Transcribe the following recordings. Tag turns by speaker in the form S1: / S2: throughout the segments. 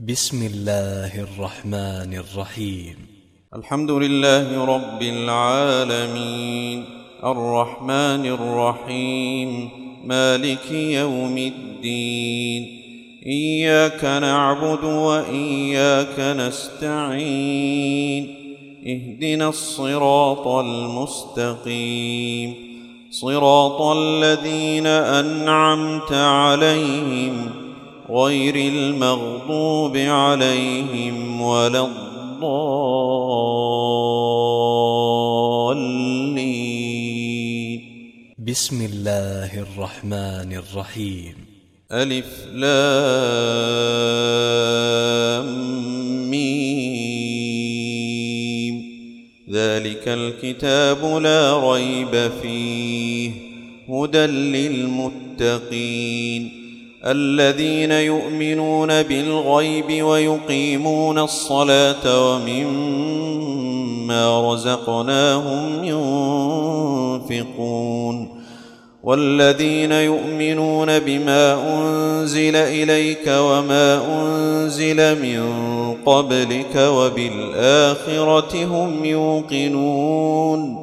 S1: بسم الله الرحمن الرحيم.
S2: الحمد لله رب العالمين، الرحمن الرحيم، مالك يوم الدين. إياك نعبد وإياك نستعين، اهدنا الصراط المستقيم، صراط الذين أنعمت عليهم غير المغضوب عليهم ولا الضالين.
S1: بسم الله الرحمن الرحيم.
S2: ألف لام ميم. ذلك الكتاب لا ريب فيه هدى للمتقين الذين يؤمنون بالغيب ويقيمون الصلاة ومما رزقناهم ينفقون والذين يؤمنون بما أنزل إليك وما أنزل من قبلك وبالآخرة هم يوقنون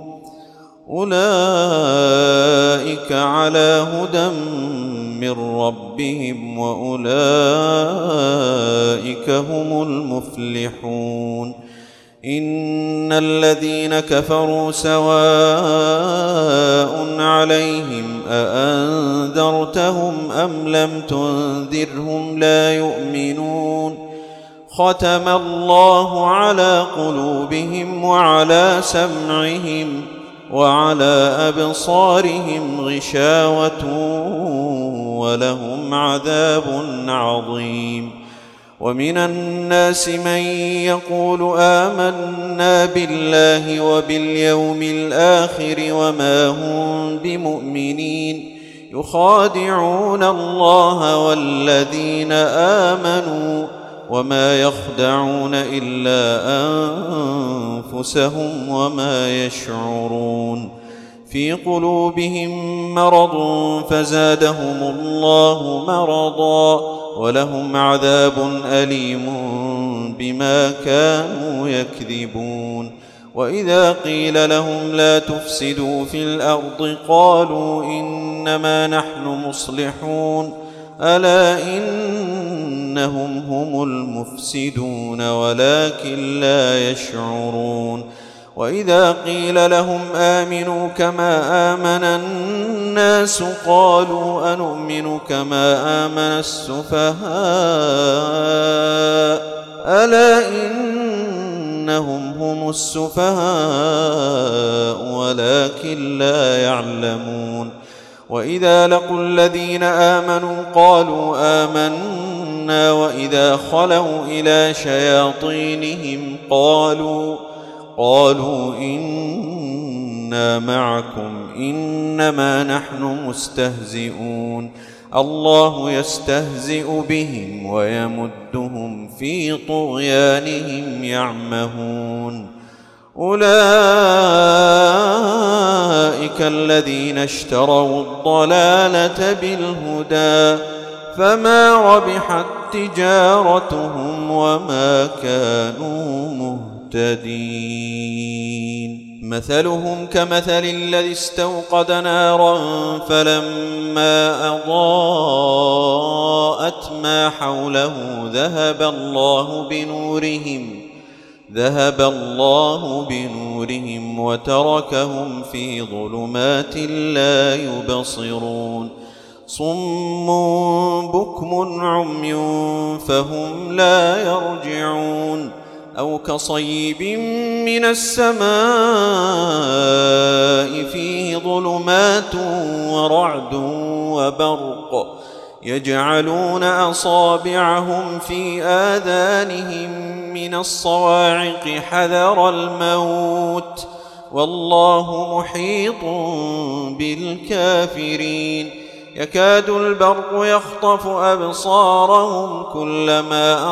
S2: أولئك على هدى من ربهم وأولئك هم المفلحون. إن الذين كفروا سواء عليهم أأنذرتهم أم لم تنذرهم لا يؤمنون. ختم الله على قلوبهم وعلى سمعهم وعلى أبصارهم غشاوة ولهم عذاب عظيم. ومن الناس من يقول آمنا بالله وباليوم الآخر وما هم بمؤمنين يخادعون الله والذين آمنوا وما يخدعون إلا أنفسهم وما يشعرون. في قلوبهم مرض فزادهم الله مرضا ولهم عذاب أليم بما كانوا يكذبون. وإذا قيل لهم لا تفسدوا في الأرض قالوا إنما نحن مصلحون ألا إنهم هم المفسدون ولكن لا يشعرون. وإذا قيل لهم آمنوا كما آمن الناس قالوا أنؤمن كما آمن السفهاء ألا إنهم هم السفهاء ولكن لا يعلمون. وإذا لقوا الذين آمنوا قالوا آمنا وإذا خلوا إلى شياطينهم قالوا إنا معكم إنما نحن مستهزئون. الله يستهزئ بهم ويمدهم في طغيانهم يعمهون. أولئك الذين اشتروا الضلالة بالهدى فما ربحت تجارتهم وما كانوا مهتدين. مثلهم كمثل الذي استوقد نارا فلما أضاءت ما حوله ذهب الله بنورهم وتركهم في ظلمات لا يبصرون. صم بكم عمي فهم لا يرجعون. أو كصيب من السماء فيه ظلمات ورعد وبرق يجعلون أصابعهم في آذانهم من الصواعق حذر الموت والله محيط بالكافرين. يكاد البرق يخطف أبصارهم كلما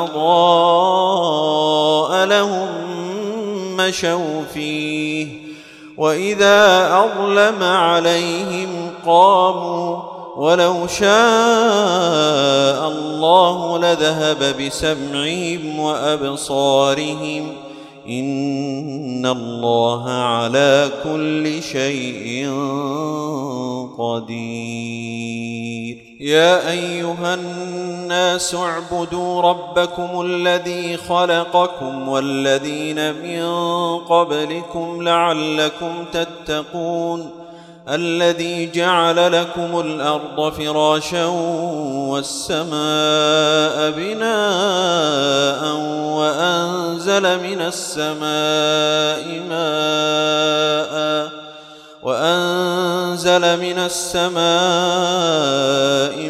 S2: أضاء لهم مشوا فيه وإذا أظلم عليهم قاموا ولو شاء الله لذهب بسمعهم وأبصارهم إن الله على كل شيء قدير. يا أيها الناس اعبدوا ربكم الذي خلقكم والذين من قبلكم لعلكم تتقون الذي جعل لكم الأرض فراشا والسماء بناء وأنزل من السماء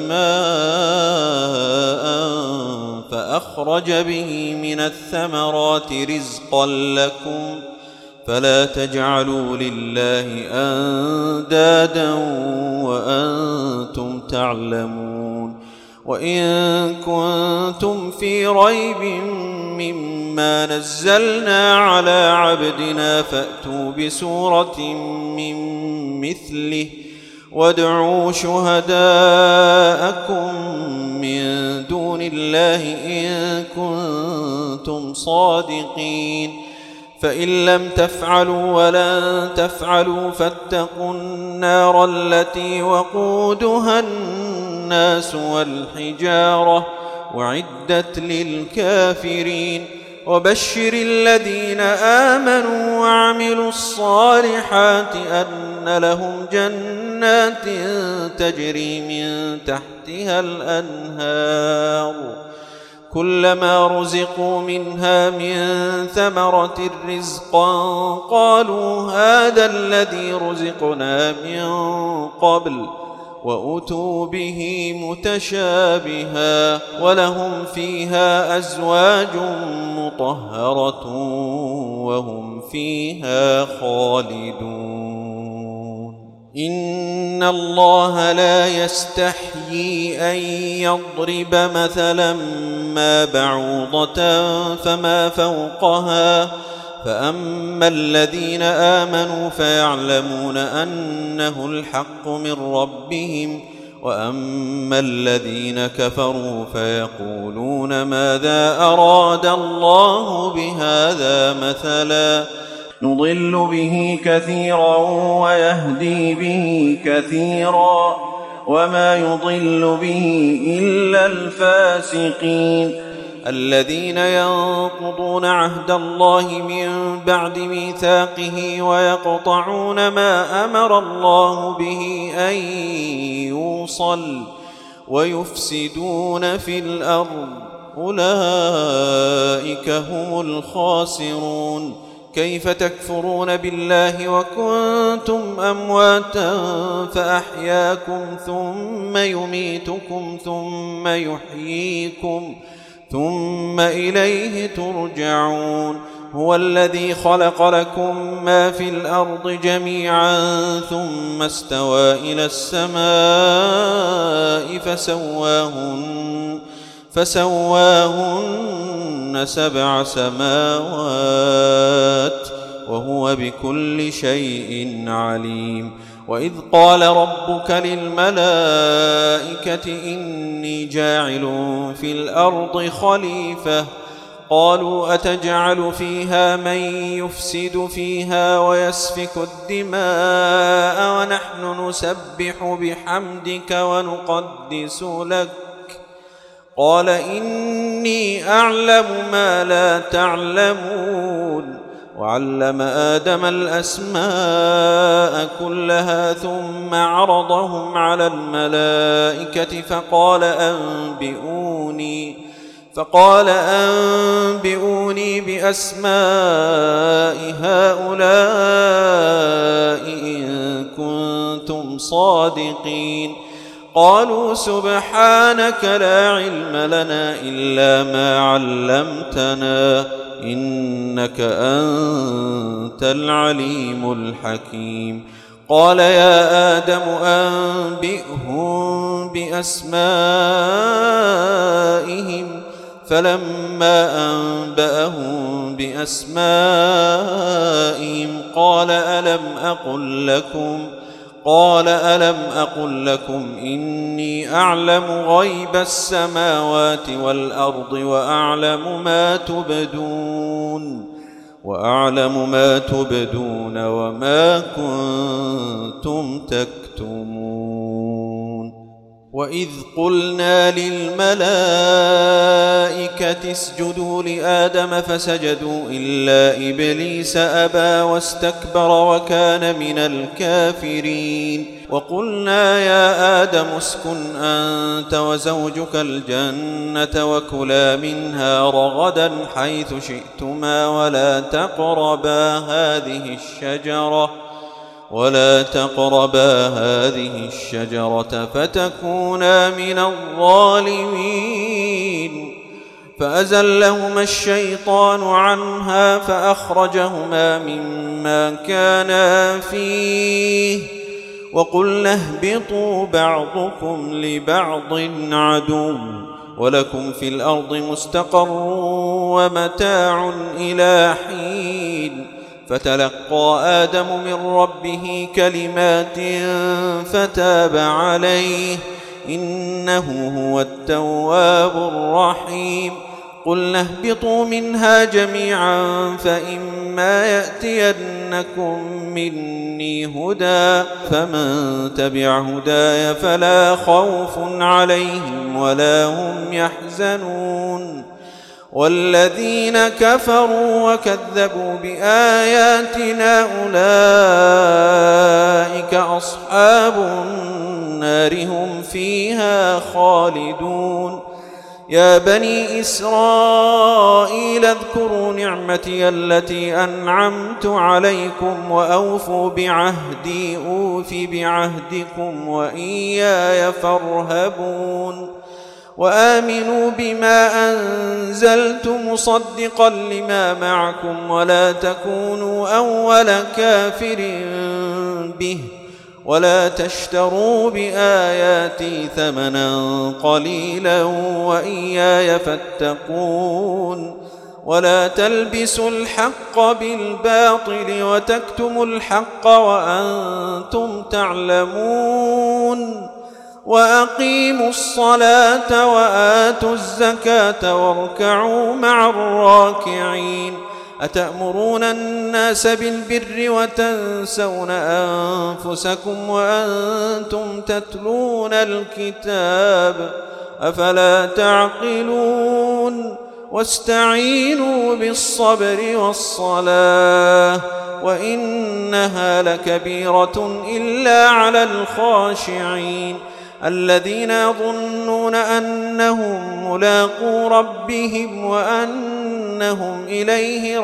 S2: ماء فأخرج به من الثمرات رزقا لكم فلا تجعلوا لله أندادا وأنتم تعلمون. وإن كنتم في ريب مما نزلنا على عبدنا فأتوا بسورة من مثله وادعوا شهداءكم من دون الله إن كنتم صادقين. فإن لم تفعلوا ولن تفعلوا فاتقوا النار التي وقودها الناس والحجارة أعدت للكافرين. وبشر الذين آمنوا وعملوا الصالحات أن لهم جنات تجري من تحتها الأنهار كلما رزقوا منها من ثمرة رزقا قالوا هذا الذي رزقنا من قبل وأتوا به متشابها ولهم فيها أزواج مطهرة وهم فيها خالدون. إن الله لا يستحيي أن يضرب مثلا ما بعوضة فما فوقها فأما الذين آمنوا فيعلمون أنه الحق من ربهم وأما الذين كفروا فيقولون ماذا أراد الله بهذا مثلا نضل به كثيرا ويهدي به كثيرا وما يضل به إلا الفاسقين. الذين ينقضون عهد الله من بعد ميثاقه ويقطعون ما أمر الله به أن يوصل ويفسدون في الأرض أولئك هم الخاسرون. كيف تكفرون بالله وكنتم أمواتا فأحياكم ثم يميتكم ثم يحييكم ثم إليه ترجعون. هو الذي خلق لكم ما في الأرض جميعا ثم استوى إلى السماء فسواهن 7 سماوات وهو بكل شيء عليم. وإذ قال ربك للملائكة إني جاعل في الأرض خليفة قالوا أتجعل فيها من يفسد فيها ويسفك الدماء ونحن نسبح بحمدك ونقدس لك قال إني أعلم ما لا تعلمون. وعلم آدم الأسماء كلها ثم عرضهم على الملائكة فقال أنبئوني بأسماء هؤلاء إن كنتم صادقين. قالوا سبحانك لا علم لنا إلا ما علمتنا إنك أنت العليم الحكيم. قال يا آدم أنبئهم بأسمائهم فلما أنبأهم بأسمائهم قال قال ألم أقل لكم إني أعلم غيب السماوات والأرض وأعلم ما تبدون وما كنتم تكتمون. وإذ قلنا للملائكة اسجدوا لآدم فسجدوا إلا إبليس أبى واستكبر وكان من الكافرين. وقلنا يا آدم اسكن أنت وزوجك الجنة وكلا منها رغدا حيث شئتما ولا تقربا هذه الشجرة فتكونا من الظالمين. فأزلهما الشيطان عنها فأخرجهما مما كانا فيه وقلنا اهبطوا بعضكم لبعض عدو ولكم في الأرض مستقر ومتاع إلى حين. فتلقى آدم من ربه كلمات فتاب عليه إنه هو التواب الرحيم. قلنا اهبطوا منها جميعا فإما يأتينكم مني هدى فمن تبع هداي فلا خوف عليهم ولا هم يحزنون. والذين كفروا وكذبوا بآياتنا أولئك أصحاب النار هم فيها خالدون. يا بني إسرائيل اذكروا نعمتي التي أنعمت عليكم وأوفوا بعهدي أوف بعهدكم وإياي فارهبون. وآمنوا بما أنزلت مصدقا لما معكم ولا تكونوا أول كافر به ولا تشتروا بآياتي ثمنا قليلا وإياي فاتقون. ولا تلبسوا الحق بالباطل وتكتموا الحق وأنتم تعلمون. وأقيموا الصلاة وآتوا الزكاة واركعوا مع الراكعين. أتأمرون الناس بالبر وتنسون أنفسكم وأنتم تتلون الكتاب أفلا تعقلون. واستعينوا بالصبر والصلاة وإنها لكبيرة إلا على الخاشعين الذين يظنون أنهم ملاقو ربهم وأنهم إليه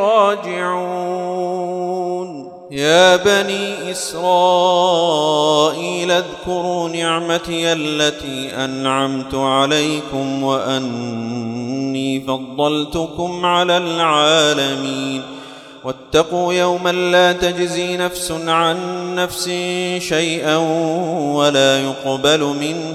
S2: راجعون. يا بني إسرائيل اذكروا نعمتي التي أنعمت عليكم وأني فضلتكم على العالمين. واتقوا يوما لا تجزي نفس عن نفس شيئا ولا يقبل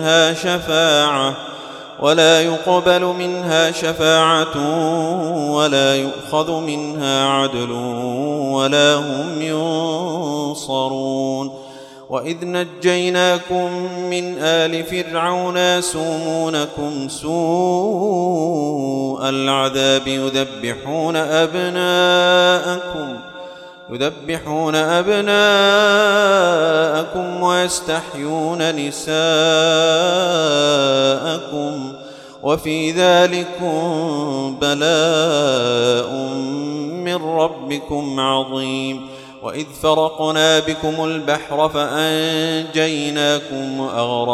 S2: منها شفاعة ولا يؤخذ منها عدل ولا هم ينصرون. وإذ نجيناكم من آل فرعون يسومونكم سوء العذاب يذبحون أبناءكم ويستحيون نساءكم وفي ذلكم بلاء من ربكم عظيم. وإذ فرقنا بكم البحر فأنجيناكم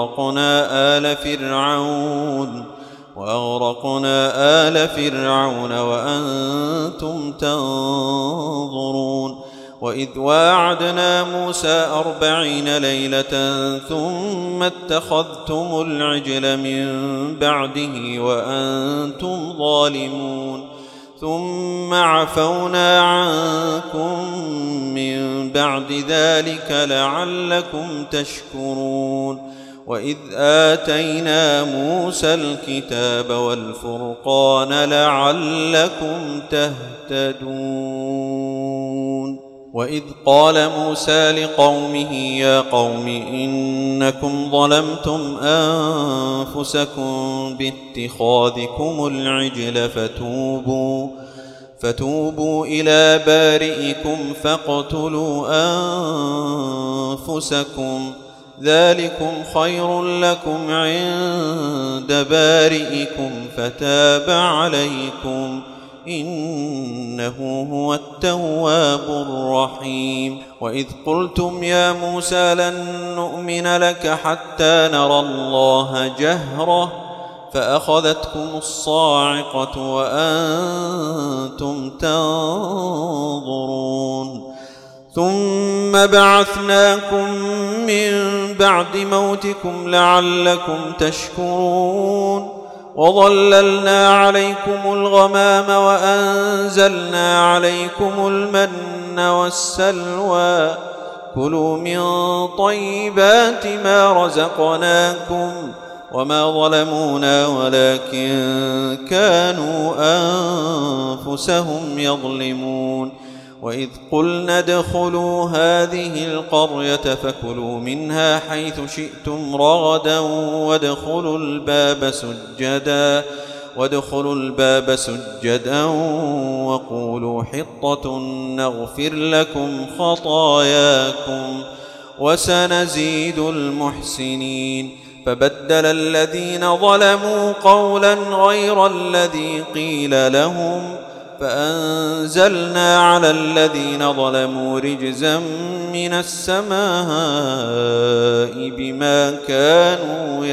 S2: وأغرقنا آل فرعون وأنتم تنظرون. وإذ واعدنا موسى 40 ليلة ثم اتخذتم العجل من بعده وأنتم ظالمون ثم عفونا عنكم من بعد ذلك لعلكم تشكرون. وإذ آتينا موسى الكتاب والفرقان لعلكم تهتدون. وإذ قال موسى لقومه يا قوم إنكم ظلمتم أنفسكم باتخاذكم العجل فتوبوا إلى بارئكم فاقتلوا أنفسكم ذلكم خير لكم عند بارئكم فتاب عليكم إنه هو التواب الرحيم وإذ قلتم يا موسى لن نؤمن لك حتى نرى الله جهرة فأخذتكم الصاعقة وأنتم تنظرون ثم بعثناكم من بعد موتكم لعلكم تشكرون وظللنا عليكم الغمام وأنزلنا عليكم المن والسلوى كلوا من طيبات ما رزقناكم وما ظلمونا ولكن كانوا أنفسهم يظلمون وإذ قلنا ادخلوا هذه القرية فكلوا منها حيث شئتم رغدا وادخلوا الباب سجدا وقولوا حطة نغفر لكم خطاياكم وسنزيد المحسنين فبدل الذين ظلموا قولا غير الذي قيل لهم فأنزلنا على الذين ظلموا رجزا من السماء بما كانوا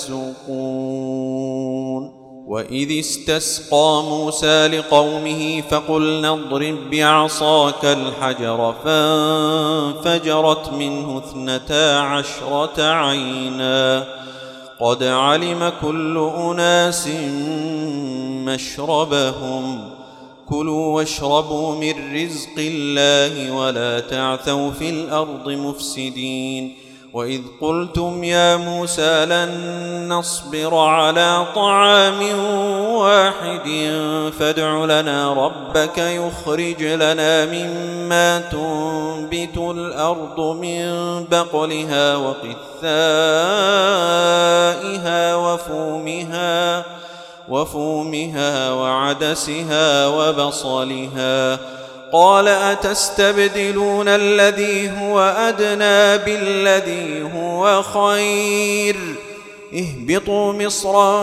S2: يفسقون وإذ استسقى موسى لقومه فقلنا اضرب بعصاك الحجر فانفجرت منه 12 عينا قد علم كل أناس مشربهم كلوا واشربوا من رزق الله ولا تعثوا في الأرض مفسدين وإذ قلتم يا موسى لن نصبر على طعام واحد فادع لنا ربك يخرج لنا مما تنبت الأرض من بقلها وقثائها وفومها وعدسها وبصلها قال أتستبدلون الذي هو أدنى بالذي هو خير اهبطوا مصرا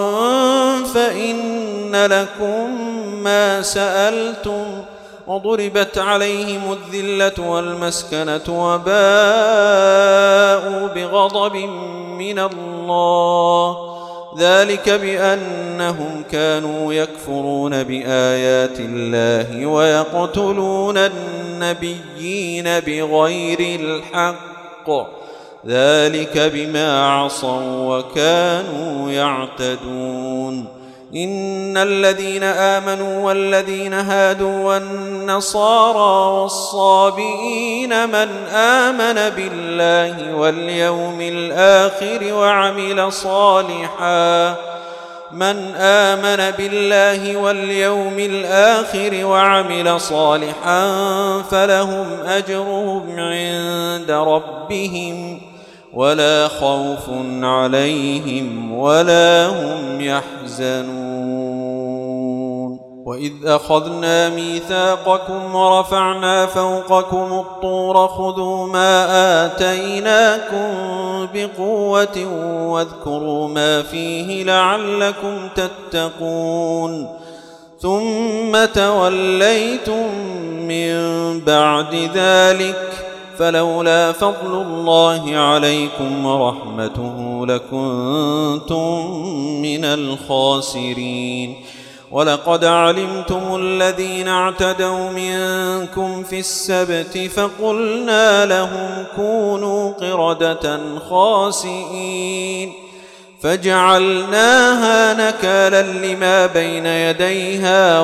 S2: فإن لكم ما سألتم وضربت عليهم الذلة والمسكنة وباءوا بغضب من الله ذلك بأنهم كانوا يكفرون بآيات الله ويقتلون النبيين بغير الحق ذلك بما عصوا وكانوا يعتدون إن الذين آمنوا والذين هادوا والنصارى والصابئين من آمن بالله واليوم الآخر وعمل صالحا فلهم أجرهم عند ربهم ولا خوف عليهم ولا هم يحزنون وإذ أخذنا ميثاقكم ورفعنا فوقكم الطور خذوا ما آتيناكم بقوة واذكروا ما فيه لعلكم تتقون ثم توليتم من بعد ذلك فلولا فضل الله عليكم ورحمته لكنتم من الخاسرين ولقد علمتم الذين اعتدوا منكم في السبت فقلنا لهم كونوا قردة خاسئين فجعلناها نكالا لما بين يديها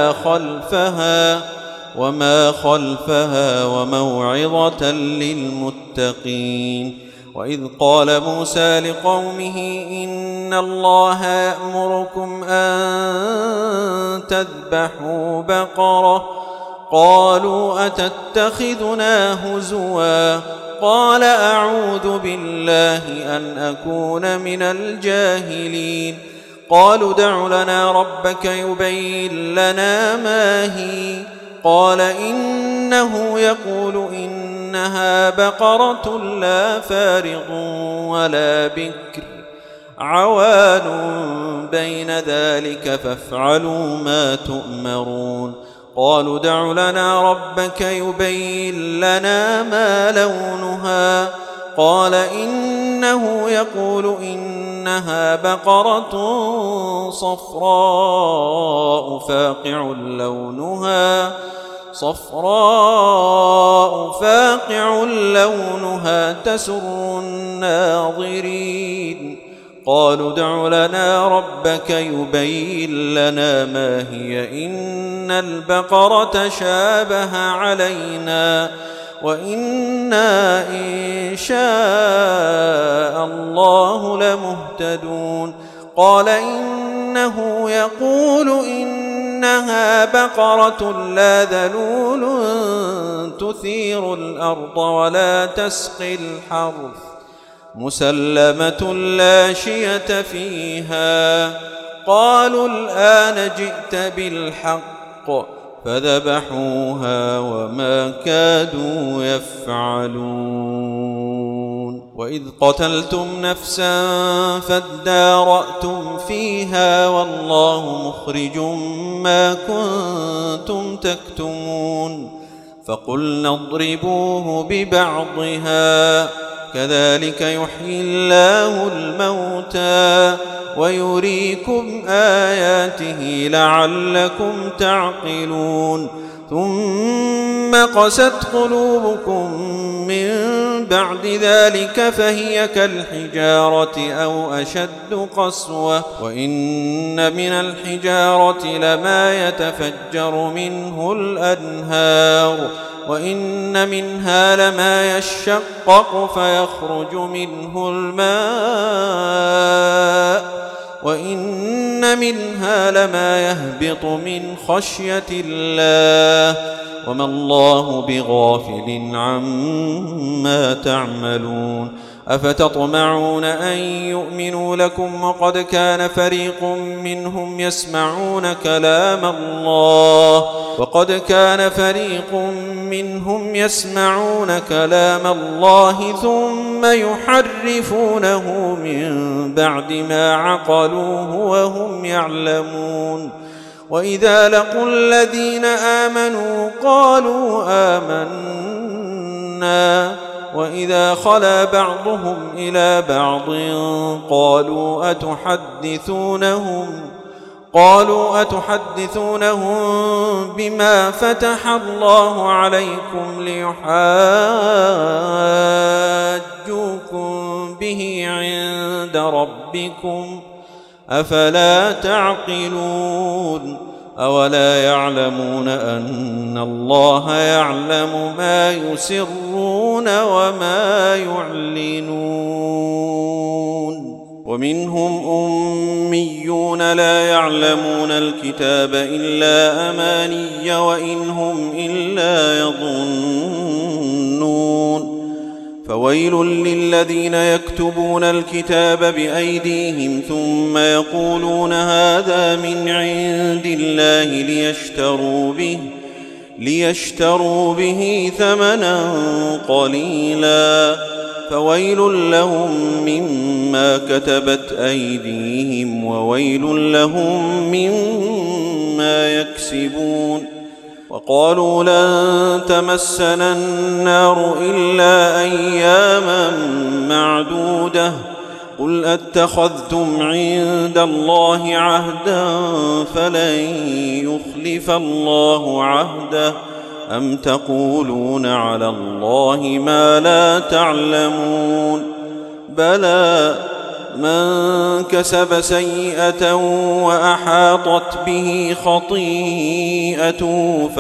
S2: وما خلفها وموعظة للمتقين وإذ قال موسى لقومه إن الله يأمركم أن تذبحوا بقرة قالوا أتتخذنا هزوا قال أعوذ بالله أن أكون من الجاهلين قالوا ادع لنا ربك يبين لنا ما هي قال إنه يقول إنها بقرة لا فارض ولا بكر عوان بين ذلك فافعلوا ما تؤمرون قالوا ادع لنا ربك يبين لنا ما لونها قال إنه يقول إنها بقرة صفراء فاقع لونها تسر الناظرين قالوا ادع لنا ربك يبين لنا ما هي إن البقرة شابه علينا وإنا إن شاء الله لمهتدون قال إنه يقول إنها بقرة لا ذلول تثير الأرض ولا تسقي الحرث مسلمة لا شية فيها قالوا الآن جئت بالحق فذبحوها وما كادوا يفعلون وإذ قتلتم نفسا فادارأتم فيها والله مخرج ما كنتم تكتمون فقلنا اضربوه ببعضها كذلك يحيي الله الموتى ويريكم آياته لعلكم تعقلون ثم قست قلوبكم من بعد ذلك فهي كالحجارة أو أشد قسوة وإن من الحجارة لما يتفجر منه الأنهار وإن منها لما يشقق فيخرج منه الماء وإن منها لما يهبط من خشية الله وما الله بغافل عما تعملون أفتطمعون أن يؤمنوا لكم وقد كان فريق منهم يسمعون كلام الله ثم يحرفونه من بعد ما عقلوه وهم يعلمون وإذا لقوا الذين آمنوا قالوا آمنا وإذا خلا بعضهم إلى بعض قالوا أتحدثونهم بما فتح الله عليكم ليحاجوكم به عند ربكم أفلا تعقلون أولا يعلمون أن الله يعلم ما يسرون وما يعلنون ومنهم أميون لا يعلمون الكتاب إلا أماني وإن هم إلا يظنون فويل للذين يكتبون الكتاب بأيديهم ثم يقولون هذا من عند الله ليشتروا به ثمنا قليلا فويل لهم مما كتبت أيديهم وويل لهم مما يكسبون وقالوا لن تمسنا النار إلا أياما معدودة قل أتخذتم عند الله عهدا فلن يخلف الله عهده أم تقولون على الله ما لا تعلمون بلى من كسب سيئة وأحاطت به خطيئته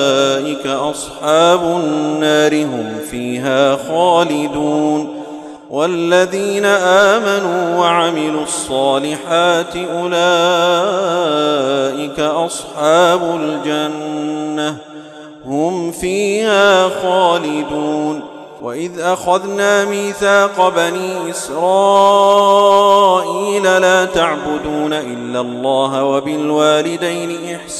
S2: فأولئك أصحاب النار هم فيها خالدون والذين آمنوا وعملوا الصالحات أولئك أصحاب الجنة هم فيها خالدون. وإذ أخذنا ميثاق بني إسرائيل لا تعبدون إلا الله وبالوالدين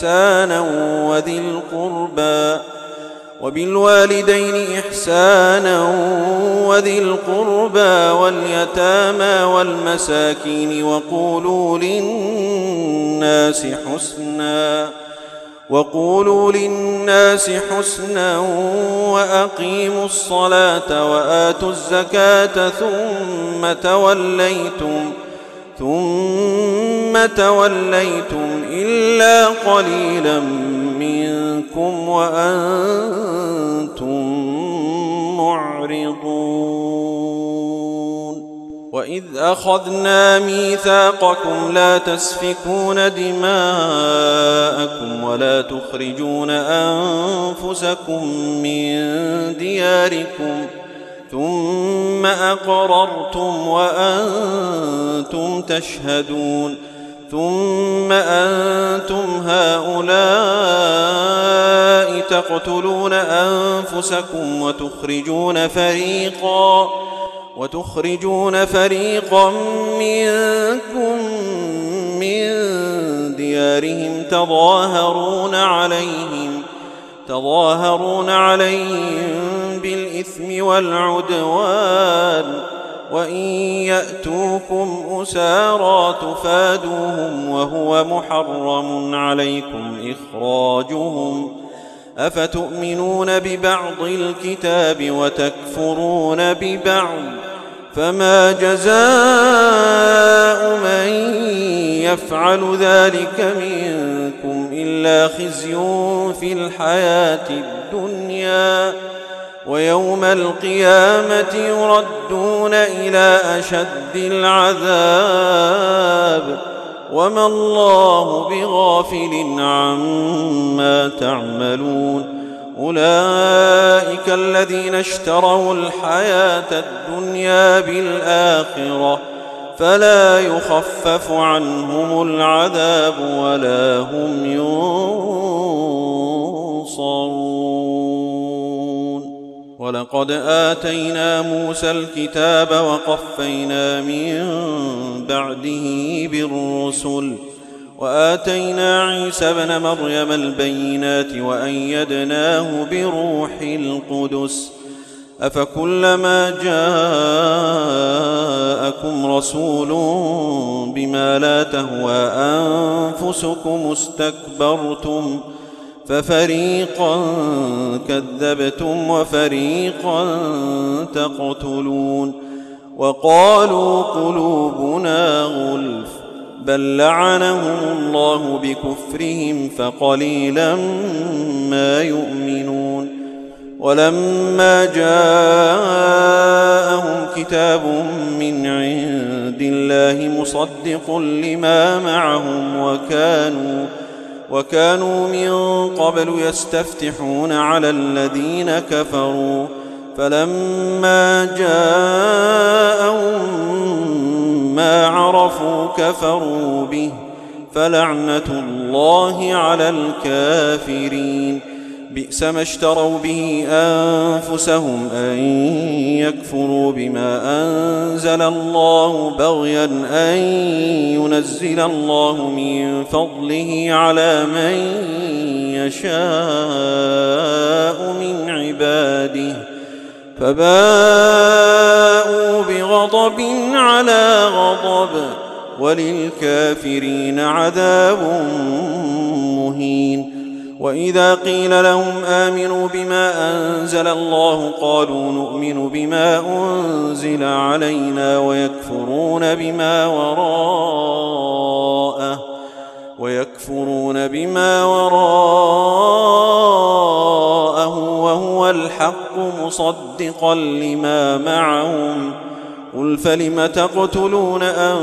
S2: إحسانا وذي القربى واليتامى والمساكين وقولوا للناس حسنا وأقيموا الصلاة وآتوا الزكاة ثم توليتم إلا قليلا منكم وأنتم معرضون. وإذ أخذنا ميثاقكم لا تسفكون دماءكم ولا تخرجون أنفسكم من دياركم ثم أقررتم وأنتم تشهدون. ثم أنتم هؤلاء تقتلون أنفسكم وتخرجون فريقا منكم من ديارهم تظاهرون عليهم بالإثم والعدوان وإن يأتوكم أسارى تفادوهم وهو محرم عليكم إخراجهم أفتؤمنون ببعض الكتاب وتكفرون ببعض فما جزاء من يفعل ذلك منكم إلا خزي في الحياة الدنيا ويوم القيامة يردون إلى أشد العذاب وما الله بغافل عما تعملون. أولئك الذين اشتروا الحياة الدنيا بالآخرة فلا يخفف عنهم العذاب ولا هم ينصرون. ولقد آتينا موسى الكتاب وقفينا من بعده بالرسل وآتينا عيسى ابن مريم البينات وأيدناه بروح القدس أفكلما جاءكم رسول بما لا تهوى أنفسكم استكبرتم ففريقا كذبتم وفريقا تقتلون. وقالوا قلوبنا غلف بل لعنهم الله بكفرهم فقليلا ما يؤمنون. ولما جاءهم كتاب من عند الله مصدق لما معهم وكانوا من قبل يستفتحون على الذين كفروا فلما جاءهم ما عرفوا كفروا به فلعنة الله على الكافرين. بئس ما اشتروا به أنفسهم أن يكفروا بما أنزل الله بغيا أن ينزل الله من فضله على من يشاء من عباده فباءوا بغضب على غضب وللكافرين عذاب مهين. وإذا قيل لهم آمنوا بما أنزل الله قالوا نؤمن بما أنزل علينا ويكفرون بما وراءه وهو الحق مصدقا لما معهم قل فلم تقتلون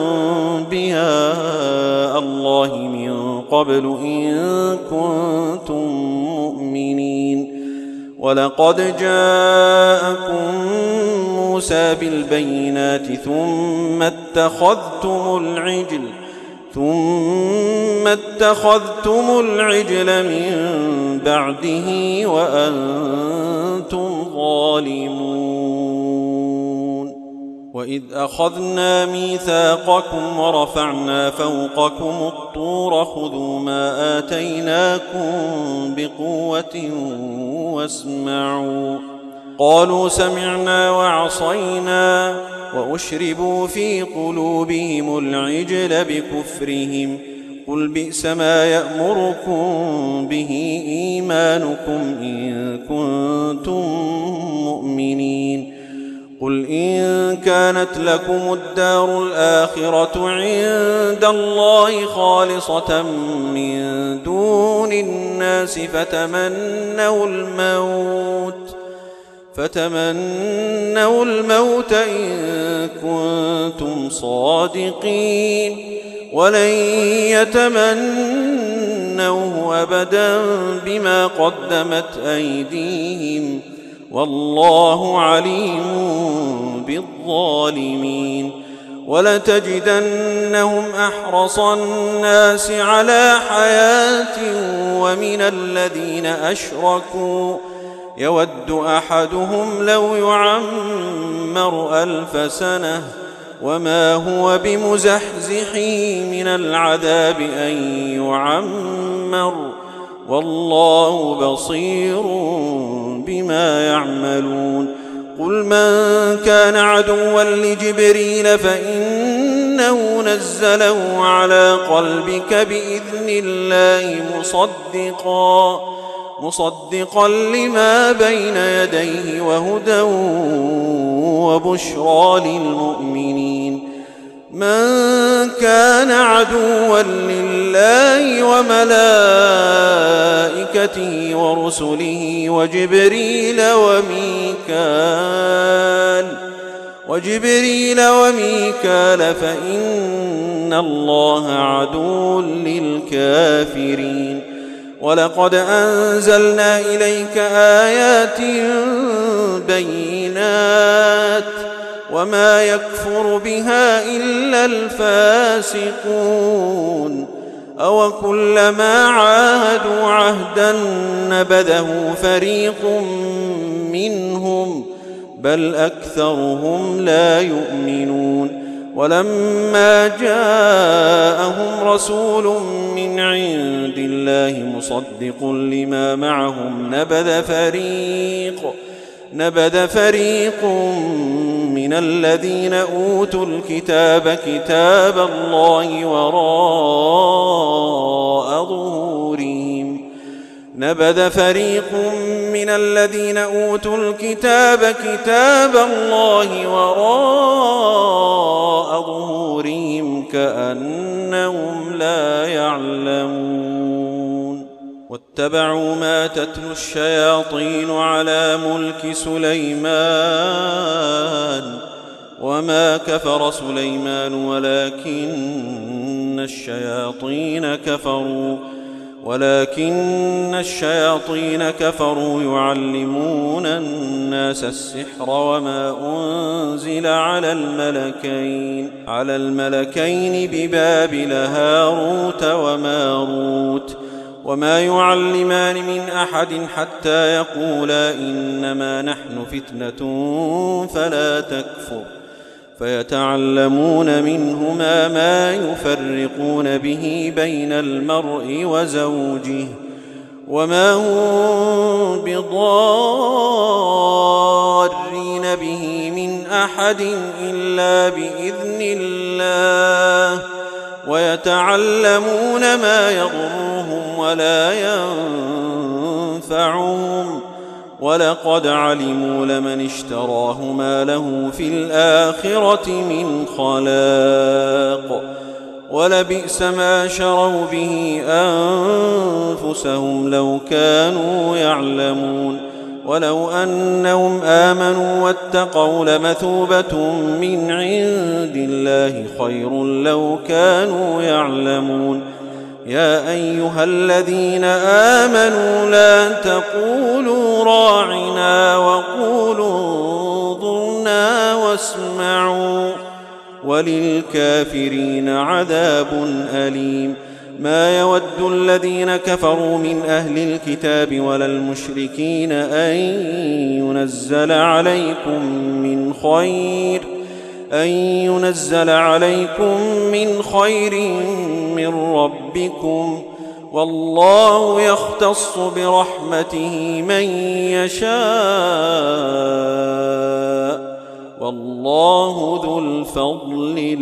S2: أنبياء الله من قبل إن كنتم مؤمنين. ولقد جاءكم موسى بالبينات ثم اتخذتم العجل من بعده وأنتم ظالمون. وإذ أخذنا ميثاقكم ورفعنا فوقكم الطور خذوا ما آتيناكم بقوة واسمعوا. قالوا سمعنا وعصينا وأشربوا في قلوبهم العجل بكفرهم. قل بئس ما يأمركم به إيمانكم إن كنتم مؤمنين. قل إن كانت لكم الدار الآخرة عند الله خالصة من دون الناس فتمنوا الموت إن كنتم صادقين ولن يتمنوه أبدا بما قدمت أيديهم والله عليم بالظالمين. ولتجدنهم أحرص الناس على حياة ومن الذين أشركوا يود أحدهم لو يعمر 1000 سنة وما هو بمزحزحه من العذاب أن يعمر والله بصير بما يعملون. قل من كان عدوا لجبريل فإنه نزله على قلبك بإذن الله مصدقا لما بين يديه وهدى وبشرى للمؤمنين. من كان عدوا لله وملائكته ورسله وجبريل وميكال فإن الله عدو للكافرين. ولقد أنزلنا إليك آيات بينات وما يكفر بها إلا الفاسقون. أوكلما عاهدوا عهدا نبذه فريق منهم بل أكثرهم لا يؤمنون. ولما جاءهم رسول من عند الله مصدق لما معهم نبذ فريق من الذين أوتوا الكتاب كتاب الله وراء ظهورهم كأنهم لا يعلمون. واتبعوا ما تتلو الشياطين على ملك سليمان وما كفر سليمان ولكن الشياطين كفروا يعلمون الناس السحر وما أنزل على الملكين ببابل هاروت وماروت وما يعلمان من أحد حتى يقولا إنما نحن فتنة فلا تكفر فيتعلمون منهما ما يفرقون به بين المرء وزوجه وما هم بضارين به من أحد إلا بإذن الله ويتعلمون ما يضرهم ولا ينفعهم ولقد علموا لمن اشتراه ما له في الآخرة من خلاق ولبئس ما شروا به أنفسهم لو كانوا يعلمون. ولو أنهم آمنوا واتقوا لمثوبة من عند الله خير لو كانوا يعلمون. يا أيها الذين آمنوا لا تقولوا راعنا وقولوا انظرنا واسمعوا وللكافرين عذاب أليم. ما يود الذين كفروا من أهل الكتاب ولا المشركين أن ينزل عليكم من خير من ربكم، والله يختص برحمته من يشاء، والله ذو الفضل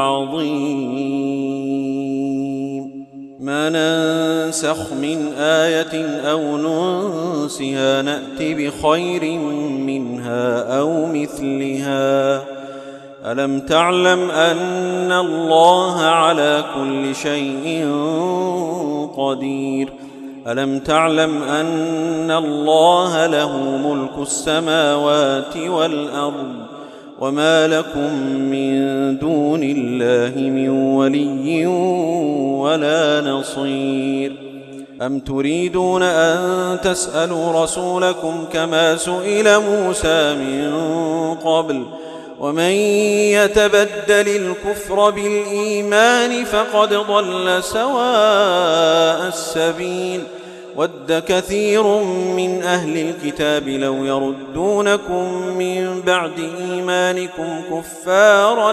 S2: العظيم. ما ننسخ من آية أو ننسها نأت بخير منها أو مثلها. ألم تعلم أن الله على كل شيء قدير؟ ألم تعلم أن الله له ملك السماوات والأرض، وما لكم من دون الله من ولي ولا نصير؟ أم تريدون أن تسألوا رسولكم كما سئل موسى من قبل؟ ومن يتبدل الكفر بالإيمان فقد ضل سواء السبيل. ود كثير من أهل الكتاب لو يردونكم من بعد إيمانكم كفارا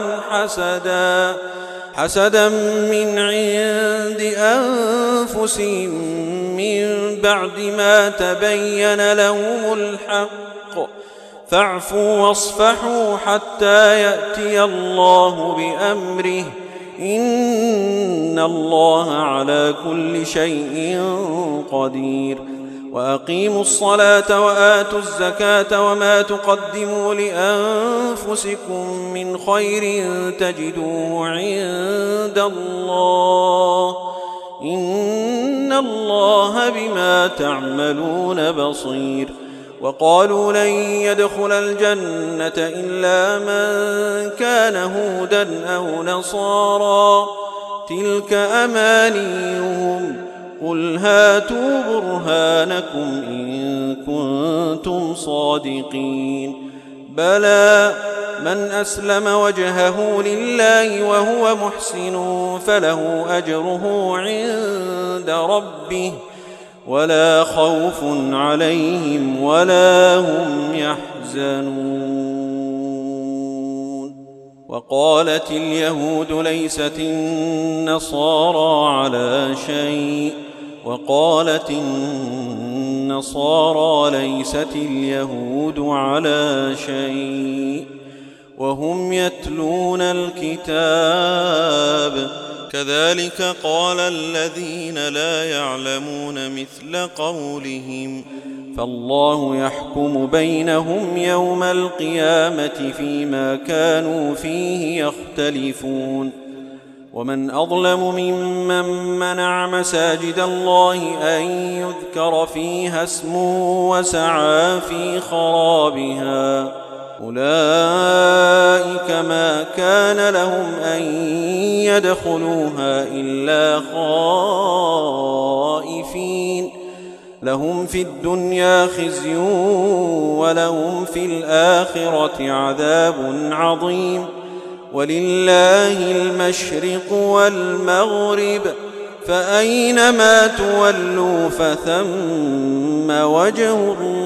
S2: حسدا من عند أنفسهم من بعد ما تبين لهم الحق، فاعفوا واصفحوا حتى يأتي الله بأمره، إن الله على كل شيء قدير. وأقيموا الصلاة وآتوا الزكاة وما تقدموا لأنفسكم من خير تجدوه عند الله، إن الله بما تعملون بصير. وقالوا لن يدخل الجنة إلا من كان هودا أو نصارى، تلك أمانيهم، قل هاتوا برهانكم إن كنتم صادقين. بلى من أسلم وجهه لله وهو محسن فله أجره عند ربه، ولا خوف عليهم ولا هم يحزنون. وقالت اليهود ليست النصارى على شيء، وقالت النصارى ليست اليهود على شيء، وهم يتلون الكتاب. كذلك قال الذين لا يعلمون مثل قولهم، فالله يحكم بينهم يوم القيامة فيما كانوا فيه يختلفون. ومن أظلم ممن منع مساجد الله أن يذكر فيها اسمه وسعى في خرابها، أولئك ما كان لهم أن يدخلوها إلا خائفين، لهم في الدنيا خزي ولهم في الآخرة عذاب عظيم. ولله المشرق والمغرب، فأينما تولوا فثم وجه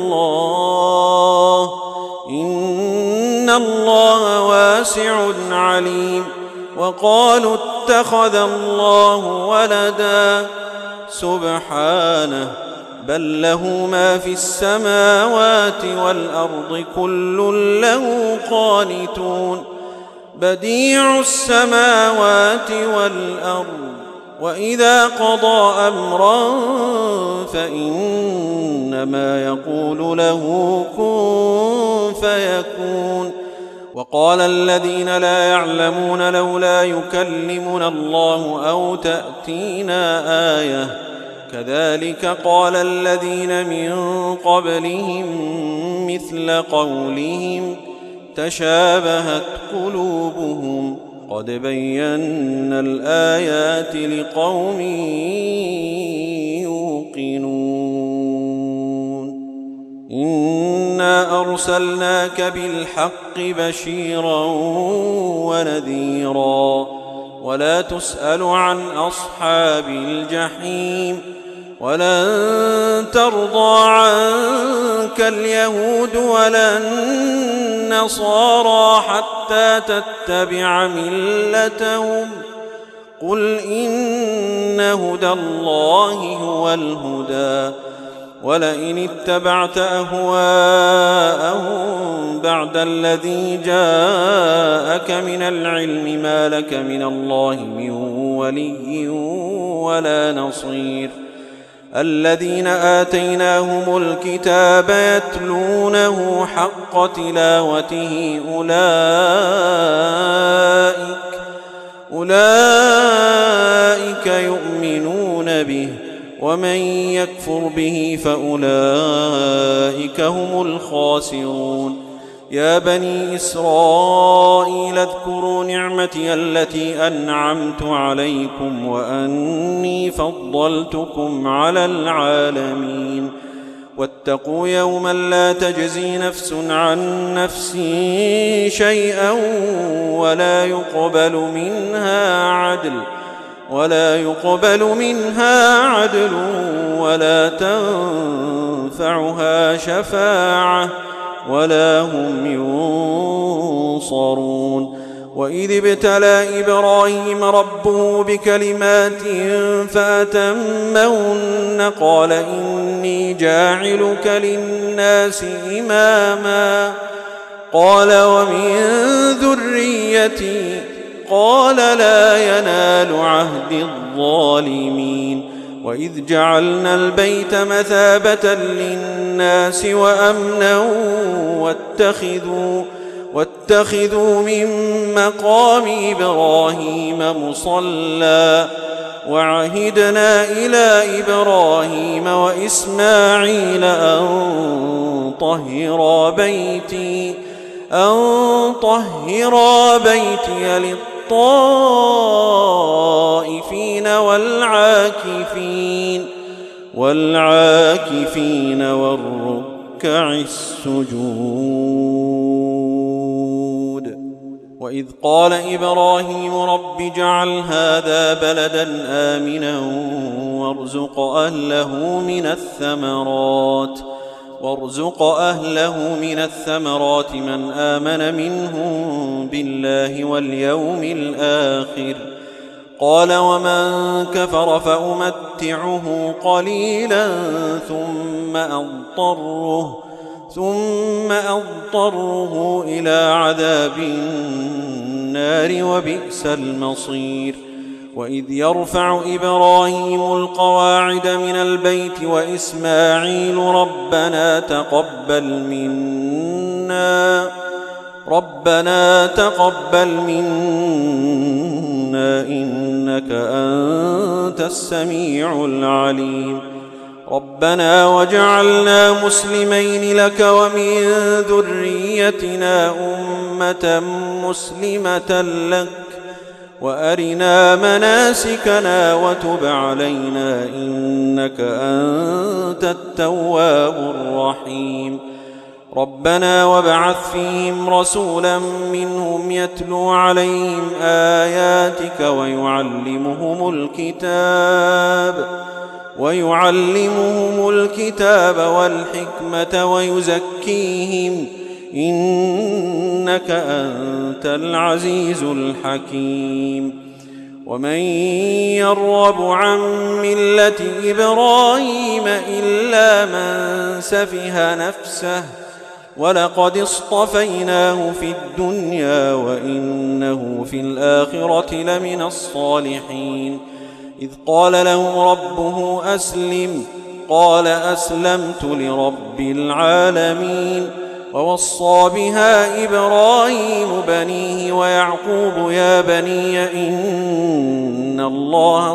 S2: الله، إن الله واسع عليم. وقالوا اتخذ الله ولدا، سبحانه، بل له ما في السماوات والأرض كل له قانتون. بديع السماوات والأرض، وإذا قضى أمرا فإنما يقول له كن فيكون. وقال الذين لا يعلمون لولا يكلمنا الله أو تأتينا آية، كذلك قال الذين من قبلهم مثل قولهم تشابهت قلوبهم، قد بينا الآيات لقوم يوقنون. إنا أرسلناك بالحق بشيرا ونذيرا ولا تسأل عن أصحاب الجحيم ولن ترضى عنك اليهود ولا النصارى حتى تتبع ملتهم قل إن هدى الله هو الهدى ولئن اتبعت أهواءهم بعد الذي جاءك من العلم ما لك من الله من ولي ولا نصير الذين آتيناهم الكتاب يتلونه حق تلاوته أولئك يؤمنون به ومن يكفر به فأولئك هم الخاسرون يا بني إسرائيل اذكروا نعمتي التي أنعمت عليكم وأني فضلتكم على العالمين واتقوا يوما لا تجزي نفس عن نفس شيئا ولا يقبل منها عدل ولا تنفعها شفاعة ولا هم ينصرون وإذ ابتلى إبراهيم ربه بكلمات فأتمهن قال إني جاعلك للناس إماما قال ومن ذريتي قال لا ينال عهد الظالمين وإذ جعلنا البيت مثابة للناس وأمنا واتخذوا من مقام إبراهيم مصلى وعهدنا إلى إبراهيم وإسماعيل أن طهرا بيتي للطائفين والعاكفين والركع السجود وإذ قال إبراهيم رب اجعل هذا بلدا آمنا وارزق أهله من الثمرات من آمن منهم بالله واليوم الآخر قال ومن كفر فأمتعه قليلا ثم أضطره إلى عذاب النار وبئس المصير وإذ يرفع إبراهيم القواعد من البيت وإسماعيل ربنا تقبل منا إنك أنت السميع العليم ربنا وجعلنا مسلمين لك ومن ذريتنا أمة مسلمة لك وأرنا مناسكنا وتب علينا إنك أنت التواب الرحيم ربنا وابعث فيهم رسولا منهم يتلو عليهم آياتك ويعلمهم الكتاب والحكمة ويزكيهم إنك أنت العزيز الحكيم ومن يرغب عن ملة إبراهيم إلا من سفه نفسه ولقد اصطفيناه في الدنيا وإنه في الآخرة لمن الصالحين إذ قال له ربه أسلم قال أسلمت لرب العالمين ووصى بها إبراهيم بنيه ويعقوب يا بني إن الله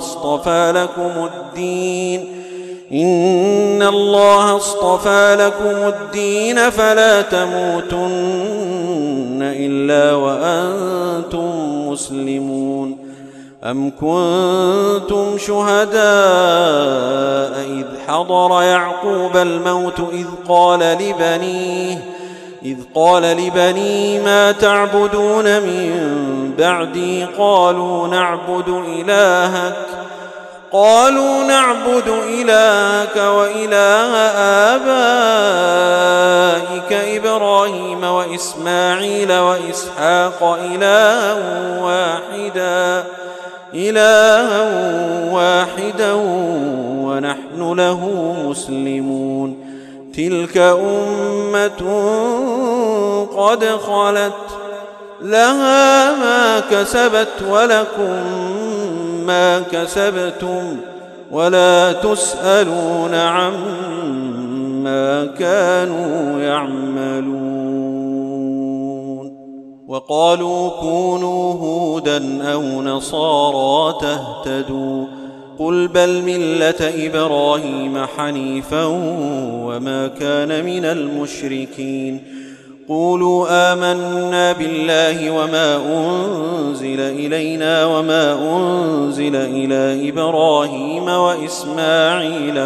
S2: اصطفى لكم الدين فلا تموتن إلا وأنتم مسلمون أم كنتم شهداء إذ حضر يعقوب الموت إذ قال لبني ما تعبدون من بعدي قالوا نعبد إلهك وإله آبائك إبراهيم وإسماعيل وإسحاق إلها واحدا ونحن له مسلمون تلك أمة قد خلت لها ما كسبت ولكم ما كسبتم ولا تسألون عما كانوا يعملون وقالوا كونوا هودا أو نصارى تهتدوا قل بل ملة إبراهيم حنيفا وما كان من المشركين قولوا آمنا بالله وما أنزل إلينا وما أنزل إلى إبراهيم وإسماعيل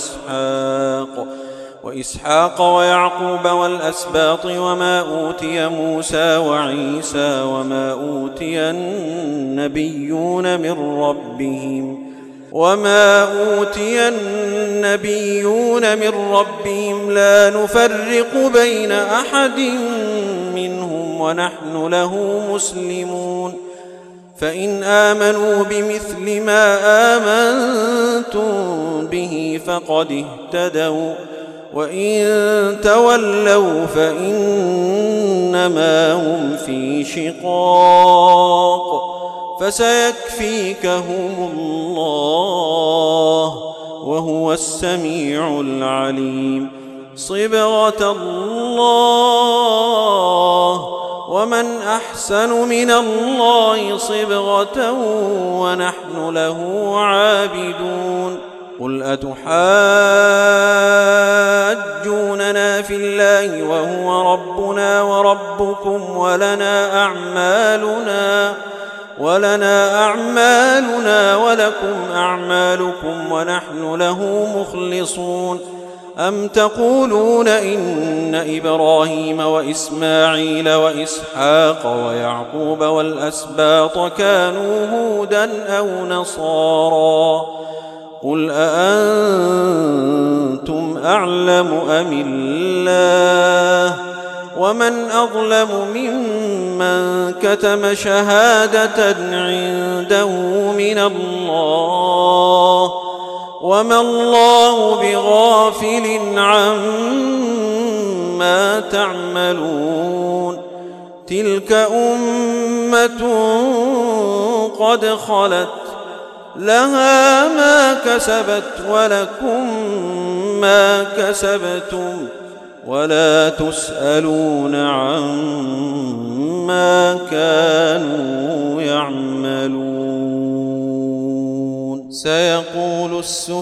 S2: وإسحاق ويعقوب والأسباط وما أوتي موسى وعيسى وما أوتي النبيون من ربهم لا نفرق بين أحد منهم ونحن له مسلمون فإن آمنوا بمثل ما آمنتم به فقد اهتدوا وإن تولوا فإنما هم في شقاق فسيكفيكهم الله وهو السميع العليم صبغة الله ومن أحسن من الله صبغة ونحن له عابدون قل أتحاجوننا في الله وهو ربنا وربكم ولنا أعمالنا ولكم أعمالكم ونحن له مخلصون أم تقولون إن إبراهيم وإسماعيل وإسحاق ويعقوب والأسباط كانوا هودا أو نصارى قل أأنتم أعلم أم الله ومن أظلم ممن كتم شهادة عنده من الله وما الله بغافل عما تعملون تلك أمة قد خلت لها ما كسبت ولكم ما كسبتم ولا تسألون عما كانوا يعملون سيقول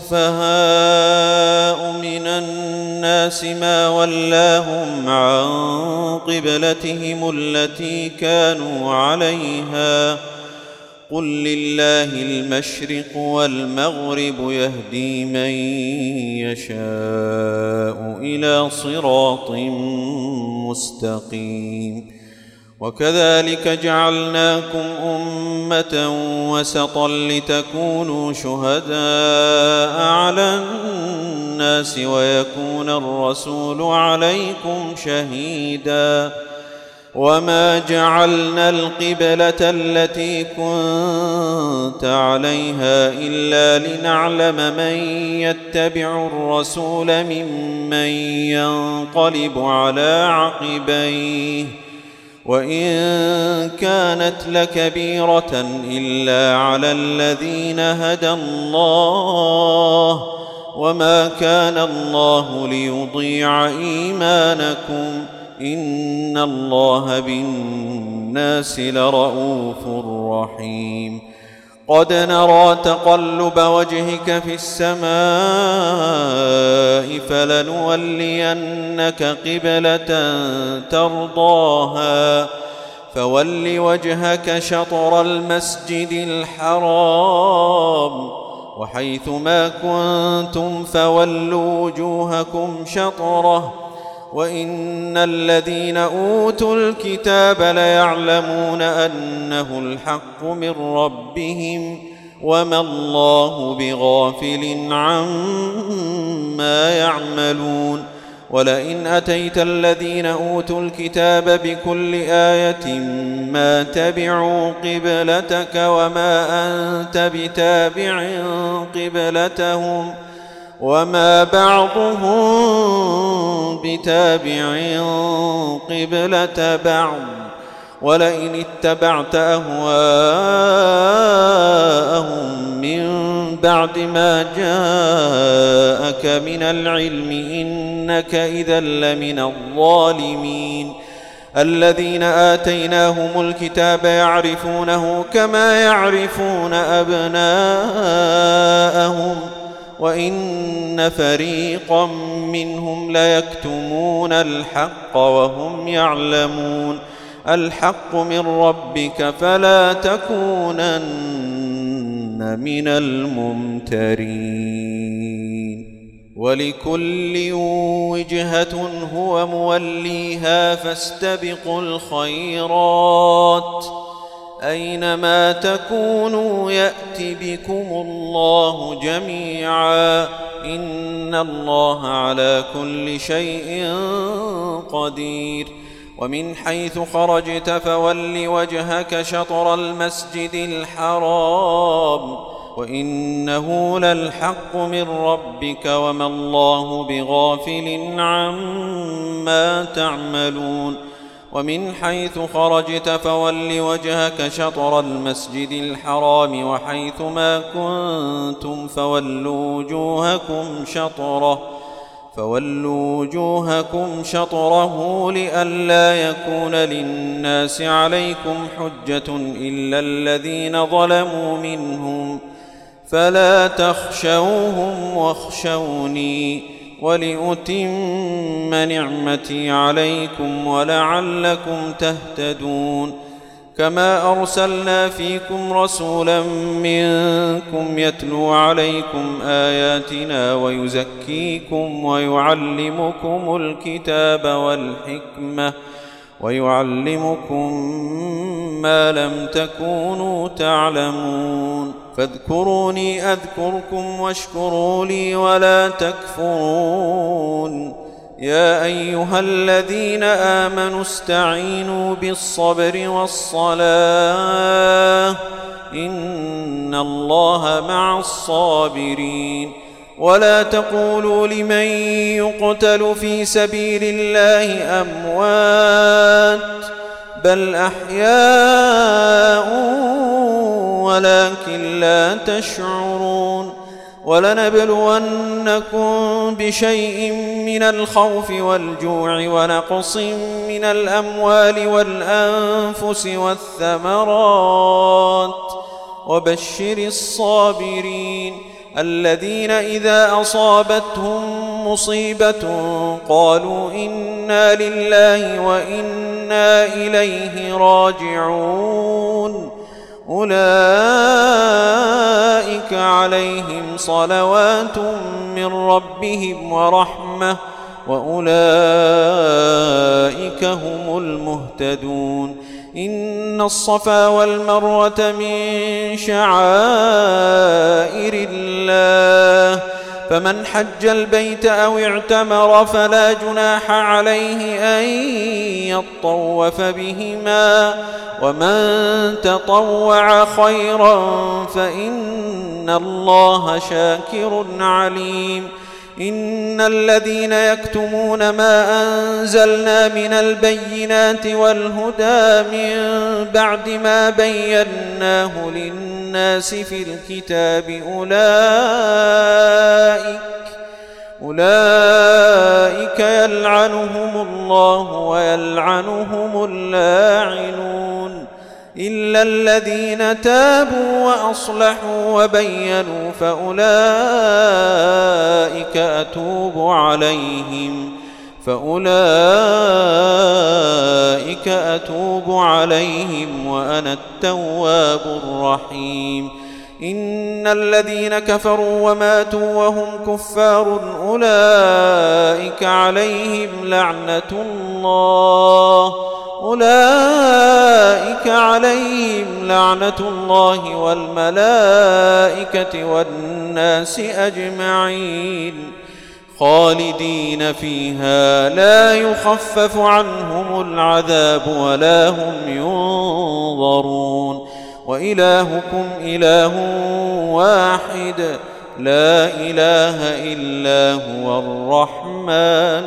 S2: السفهاء من الناس ما ولاهم عن قبلتهم التي كانوا عليها قل لله المشرق والمغرب يهدي من يشاء إلى صراط مستقيم وكذلك جعلناكم أمة وسطا لتكونوا شهداء على الناس ويكون الرسول عليكم شهيدا وما جعلنا القبلة التي كنت عليها إلا لنعلم من يتبع الرسول ممن ينقلب على عقبيه وإن كانت لكبيرة إلا على الذين هدى الله وما كان الله ليضيع إيمانكم إن الله بالناس لرؤوف رحيم قد نرى تقلب وجهك في السماء فلنولينك قبلة ترضاها فول وجهك شطر المسجد الحرام وحيث ما كنتم فولوا وجوهكم شطره وإن الذين أوتوا الكتاب ليعلمون أنه الحق من ربهم وما الله بغافل عما يعملون ولئن أتيت الذين أوتوا الكتاب بكل آية ما تبعوا قبلتك وما أنت بتابع قبلتهم وما بعضهم بتابع قبلة بعض ولئن اتبعت أهواءهم من بعد ما جاءك من العلم إنك إذا لمن الظالمين الذين آتيناهم الكتاب يعرفونه كما يعرفون أبناءهم وإن فريقا منهم ليكتمون الحق وهم يعلمون الحق من ربك فلا تكونن من الممترين ولكل وجهة هو موليها فاستبقوا الخيرات أينما تكونوا يأت بكم الله جميعا إن الله على كل شيء قدير ومن حيث خرجت فول وجهك شطر المسجد الحرام وإنه للحق من ربك وما الله بغافل عما تعملون ومن حيث خرجت فول وجهك شطر المسجد الحرام وحيث ما كنتم فولوا وجوهكم شطره لئلا يكون للناس عليكم حجة إلا الذين ظلموا منهم فلا تخشوهم واخشوني ولأتم نعمتي عليكم ولعلكم تهتدون كما أرسلنا فيكم رسولا منكم يتلو عليكم آياتنا ويزكيكم ويعلمكم الكتاب والحكمة ويعلمكم ما لم تكونوا تعلمون فاذكروني أذكركم واشكروا لي ولا تكفرون يا أيها الذين آمنوا استعينوا بالصبر والصلاة إن الله مع الصابرين ولا تقولوا لمن يقتل في سبيل الله أموات بل أحياء ولكن لا تشعرون ولنبلونكم بشيء من الخوف والجوع ونقص من الأموال والأنفس والثمرات وبشر الصابرين الذين إذا أصابتهم مصيبة قالوا إنا لله وإنا إليه راجعون أولئك عليهم صلوات من ربهم ورحمة وأولئك هم المهتدون إن الصفا والمروة من شعائر الله فمن حج البيت أو اعتمر فلا جناح عليه أن يطوف بهما ومن تطوع خيرا فإن الله شاكر عليم إن الذين يكتمون ما أنزلنا من البينات والهدى من بعد ما بيناه للناس في الكتاب أولئك يلعنهم الله ويلعنهم اللاعنون إلا الذين تابوا وأصلحوا وبينوا فأولئك أتوب عليهم وأنا التواب الرحيم إن الذين كفروا وماتوا وهم كفار أولئك عليهم لعنة الله والملائكة والناس أجمعين خالدين فيها لا يخفف عنهم العذاب ولا هم ينظرون وإلهكم إله واحد لا إله إلا هو الرحمن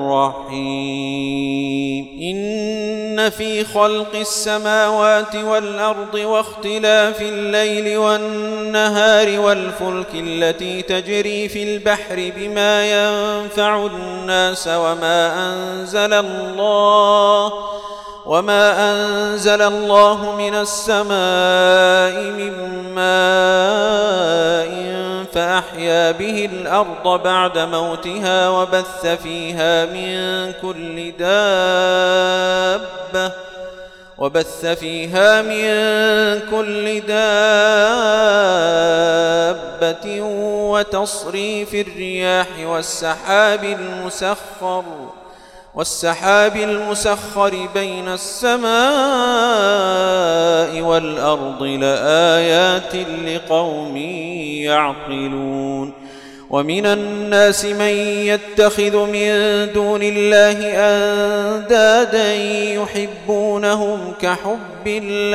S2: الرحيم إن في خلق السماوات والأرض واختلاف الليل والنهار والفلك التي تجري في البحر بما ينفع الناس وما أنزل الله من السماء من ماء فأحيا به الأرض بعد موتها وبث فيها من كل دابة وتصريف الرياح والسحاب المسخر بين السماء والأرض لآيات لقوم يعقلون ومن الناس من يتخذ من دون الله أندادا يحبونهم كحب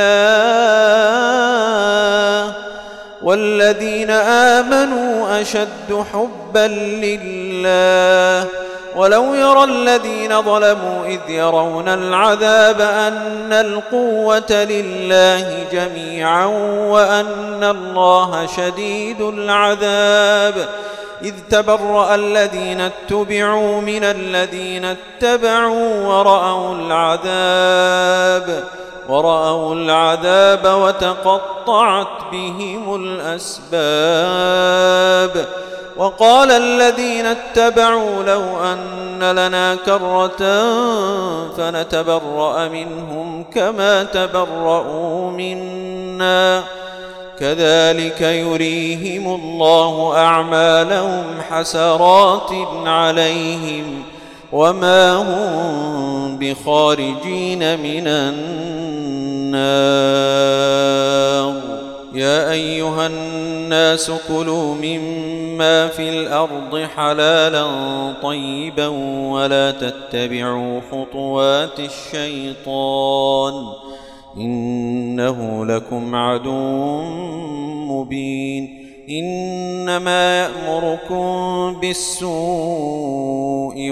S2: الله والذين آمنوا أشد حبا لله ولو يرى الذين ظلموا إذ يرون العذاب أن القوة لله جميعا وأن الله شديد العذاب إذ تبرأ الذين اتبعوا من الذين اتبعوا ورأوا العذاب وتقطعت بهم الأسباب وقال الذين اتبعوا لو أن لنا كرة فنتبرأ منهم كما تبرؤوا منا كذلك يريهم الله أعمالهم حسرات عليهم وما هم بخارجين من النار يا أيها الناس كلوا مما في الأرض حلالا طيبا ولا تتبعوا خطوات الشيطان إنه لكم عدو مبين إنما يأمركم بالسوء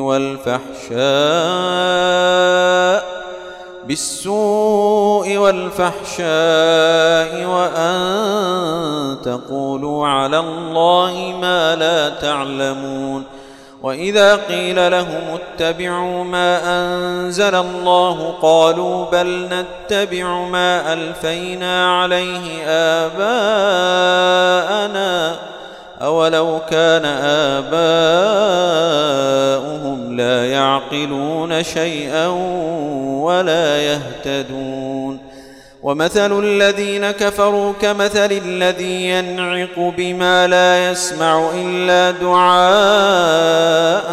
S2: والفحشاء وأن تقولوا على الله ما لا تعلمون وإذا قيل لهم اتبعوا ما أنزل الله قالوا بل نتبع ما ألفينا عليه آباءنا أولو كان آباؤهم لا يعقلون شيئا ولا يهتدون ومثل الذين كفروا كمثل الذي ينعق بما لا يسمع إلا دعاء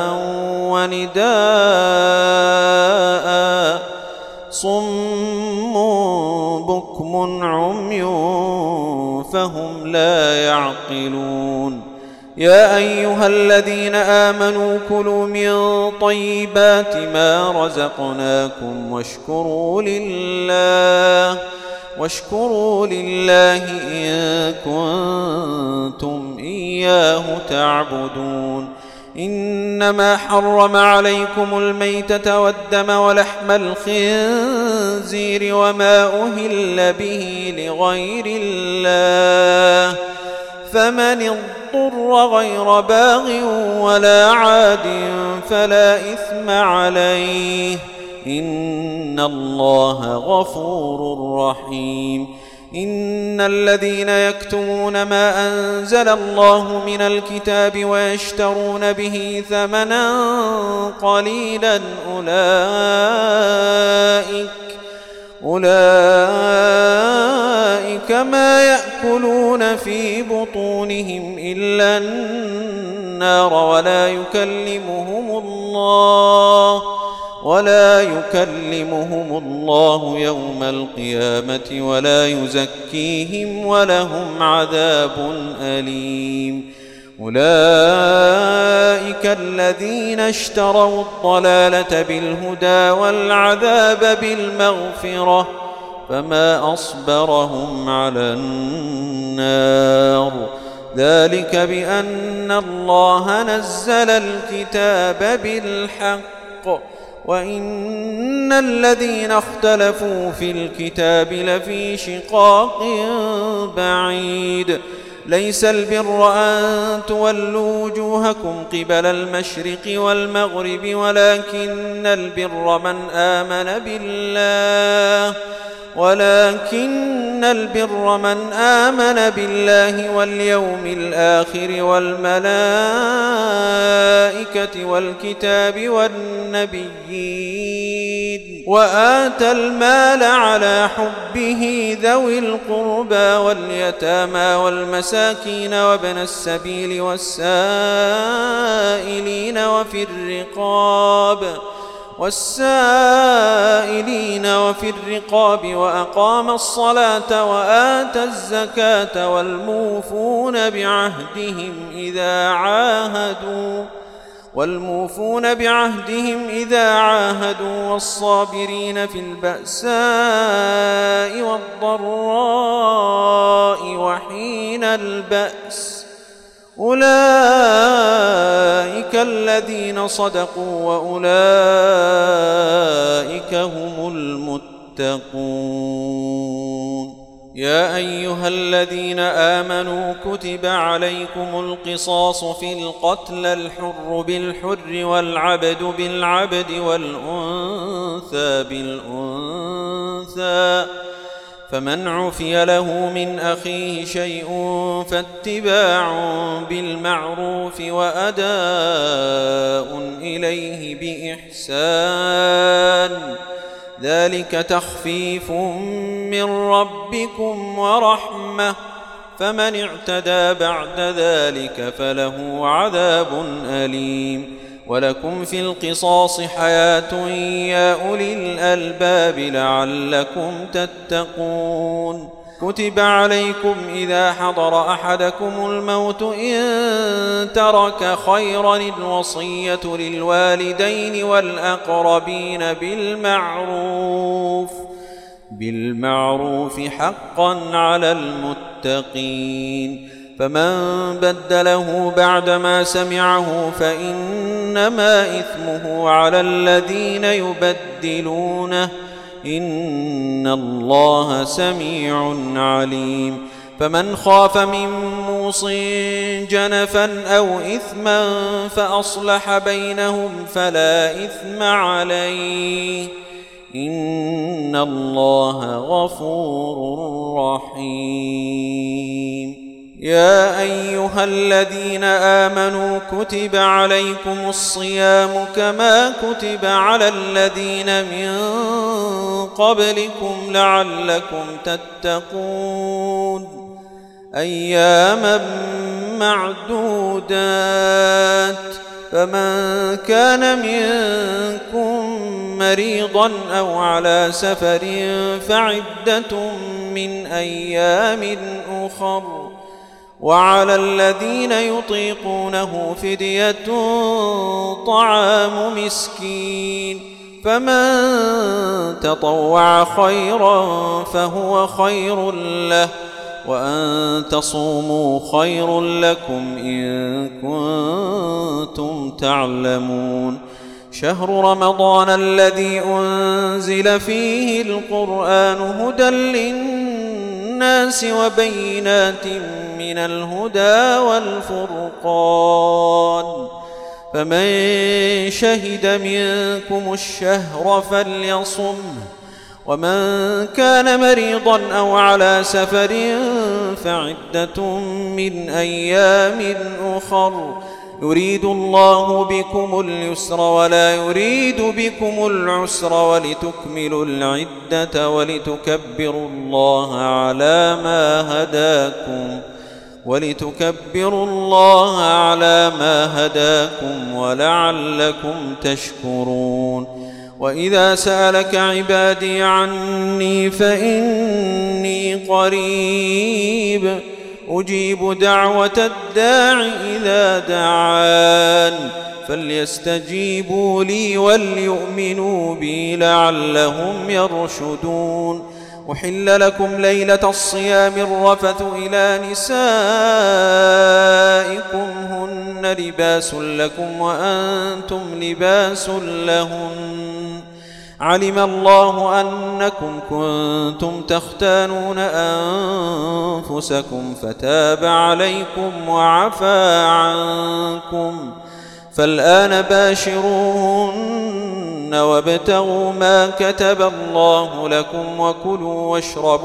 S2: ونداء صم بكم عمي فهم لا يعقلون يا أيها الذين آمنوا كلوا من طيبات ما رزقناكم واشكروا لله إن كنتم إياه تعبدون إنما حرم عليكم الميتة والدم ولحم الخنزير وما أهل به لغير الله فمن اضطر غير باغ ولا عاد فلا إثم عليه إن الله غفور رحيم إن الذين يكتمون ما أنزل الله من الكتاب ويشترون به ثمنا قليلا أولئك ما يأكلون في بطونهم إلا النار ولا يكلمهم الله يوم القيامة ولا يزكيهم ولهم عذاب أليم. أولئك الذين اشتروا الضلالة بالهدى والعذاب بالمغفرة فما أصبرهم على النار. ذلك بأن الله نزل الكتاب بالحق وإن الذين اختلفوا في الكتاب لفي شقاق بعيد. ليس البر أن تولوا وجوهكم قبل المشرق والمغرب ولكن البر من آمن بالله واليوم الآخر والملائكة والكتاب والنبيين وآتى المال على حبه ذوي القربى واليتامى والمساكين وابن السبيل والسائلين وفي الرقاب وأقام الصلاة وآتى الزكاة والموفون بعهدهم إذا عاهدوا والصابرين في البأساء والضراء وحين البأس. أولئك الذين صدقوا وأولئك هم المتقون. يا أيها الذين آمنوا كتب عليكم القصاص في القتل الحر بالحر والعبد بالعبد والأنثى بالأنثى فمن عفي له من أخيه شيء فاتباع بالمعروف وأداء إليه بإحسان ذلك تخفيف من ربكم ورحمة فمن اعتدى بعد ذلك فله عذاب أليم. ولكم في القصاص حياة يا أولي الألباب لعلكم تتقون. كتب عليكم إذا حضر أحدكم الموت إن ترك خيرا الوصية للوالدين والأقربين بالمعروف حقا على المتقين. فمن بدله بعدما سمعه فإنما إثمه على الذين يبدلونه إن الله سميع عليم. فمن خاف من موص جنفا أو إثما فأصلح بينهم فلا إثم عليه إن الله غفور رحيم. يا أيها الذين آمنوا كتب عليكم الصيام كما كتب على الذين من قبلكم لعلكم تتقون. أياما معدودات فمن كان منكم مريضا أو على سفر فعدة من أيام أخر وعلى الذين يطيقونه فدية طعام مسكين فمن تطوع خيرا فهو خير له وأن تصوموا خير لكم إن كنتم تعلمون. شهر رمضان الذي أنزل فيه القرآن هدى للناس وبينات من الهدى والفرقان فمن شهد منكم الشهر فليصمه ومن كان مريضا أو على سفر فعدة من أيام أخر يريد الله بكم اليسر ولا يريد بكم العسر ولتكملوا العدة ولتكبروا الله على ما هداكم ولعلكم تشكرون وإذا سألك عبادي عني فإني قريب أجيب دعوة الداع إذا دعان فليستجيبوا لي وليؤمنوا بي لعلهم يرشدون أحل لكم ليلة الصيام الرفث إلى نسائكم هن لباس لكم وأنتم لباس لهن علم الله أنكم كنتم تختانون أنفسكم فتاب عليكم وعفى عنكم فالآن باشروهن وابتغوا ما كتب الله لكم وكلوا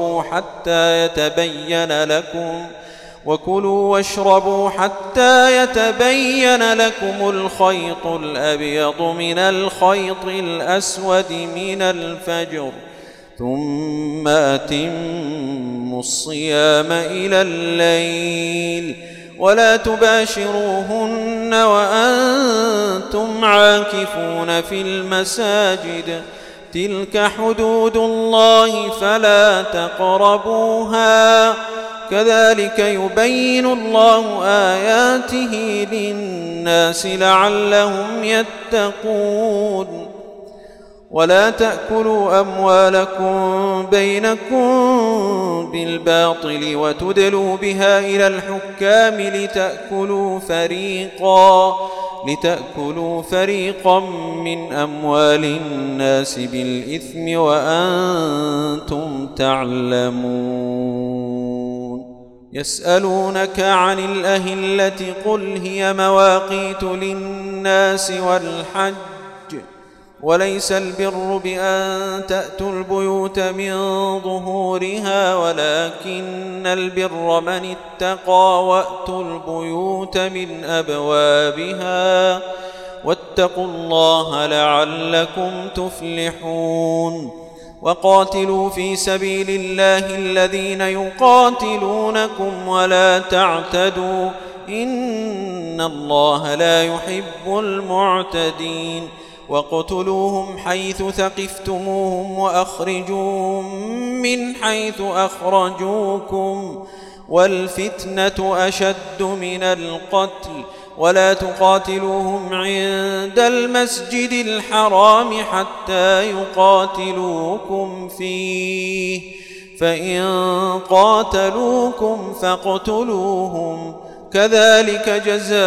S2: واشربوا حتى يتبين لكم الخيط الأبيض من الخيط الأسود من الفجر ثم أتموا الصيام إلى الليل ولا تباشروهن وأنتم عاكفون في المساجد تلك حدود الله فلا تقربوها كذلك يبين الله آياته للناس لعلهم يتقون ولا تأكلوا أموالكم بينكم بالباطل وتدلوا بها إلى الحكام لتأكلوا فريقا من أموال الناس بالإثم وأنتم تعلمون يسألونك عن الأهلة قل هي مواقيت للناس والحج وليس البر بأن تأتوا البيوت من ظهورها ولكن البر من اتقى وأتوا البيوت من أبوابها واتقوا الله لعلكم تفلحون وقاتلوا في سبيل الله الذين يقاتلونكم ولا تعتدوا إن الله لا يحب المعتدين واقتلوهم حيث ثقفتموهم وأخرجوهم من حيث أخرجوكم والفتنة أشد من القتل ولا تقاتلوهم عند المسجد الحرام حتى يقاتلوكم فيه فإن قاتلوكم فاقتلوهم كذلك جزاء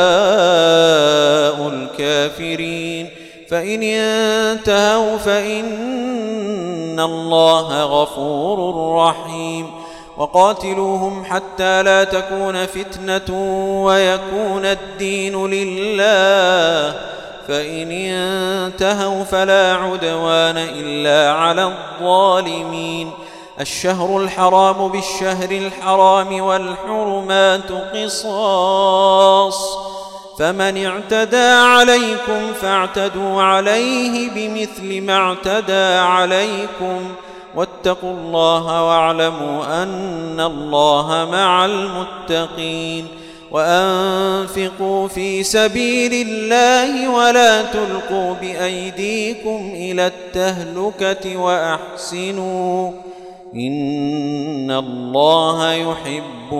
S2: الكافرين فإن انتهوا فإن الله غفور رحيم وقاتلوهم حتى لا تكون فتنة ويكون الدين لله فإن انتهوا فلا عدوان إلا على الظالمين الشهر الحرام بالشهر الحرام والحرمات قصاص فمن اعتدى عليكم فاعتدوا عليه بمثل ما اعتدى عليكم واتقوا الله واعلموا أن الله مع المتقين وأنفقوا في سبيل الله ولا تلقوا بأيديكم إلى التهلكة وأحسنوا إن الله يحب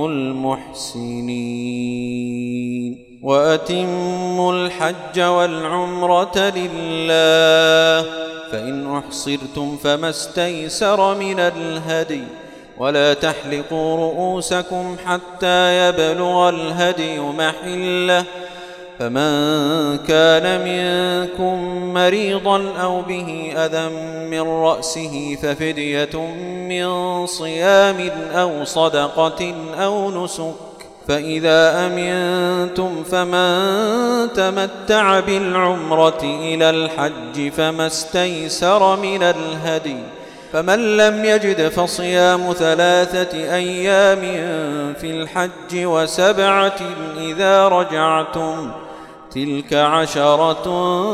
S2: المحسنين وأتموا الحج والعمرة لله فإن أحصرتم فما استيسر من الهدي ولا تحلقوا رؤوسكم حتى يبلغ الهدي محله فمن كان منكم مريضا أو به أذى من رأسه ففدية من صيام أو صدقة أو نسك فإذا أمنتم فمن تمتع بالعمرة إلى الحج فما استيسر من الهدي فمن لم يجد فصيام 3 أيام في الحج و7 إذا رجعتم تلك 10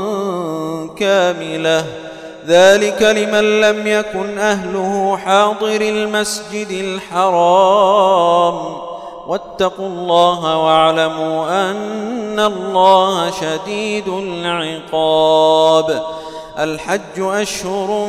S2: كاملة ذلك لمن لم يكن أهله حاضر المسجد الحرام واتقوا الله واعلموا أن الله شديد العقاب الحج أشهر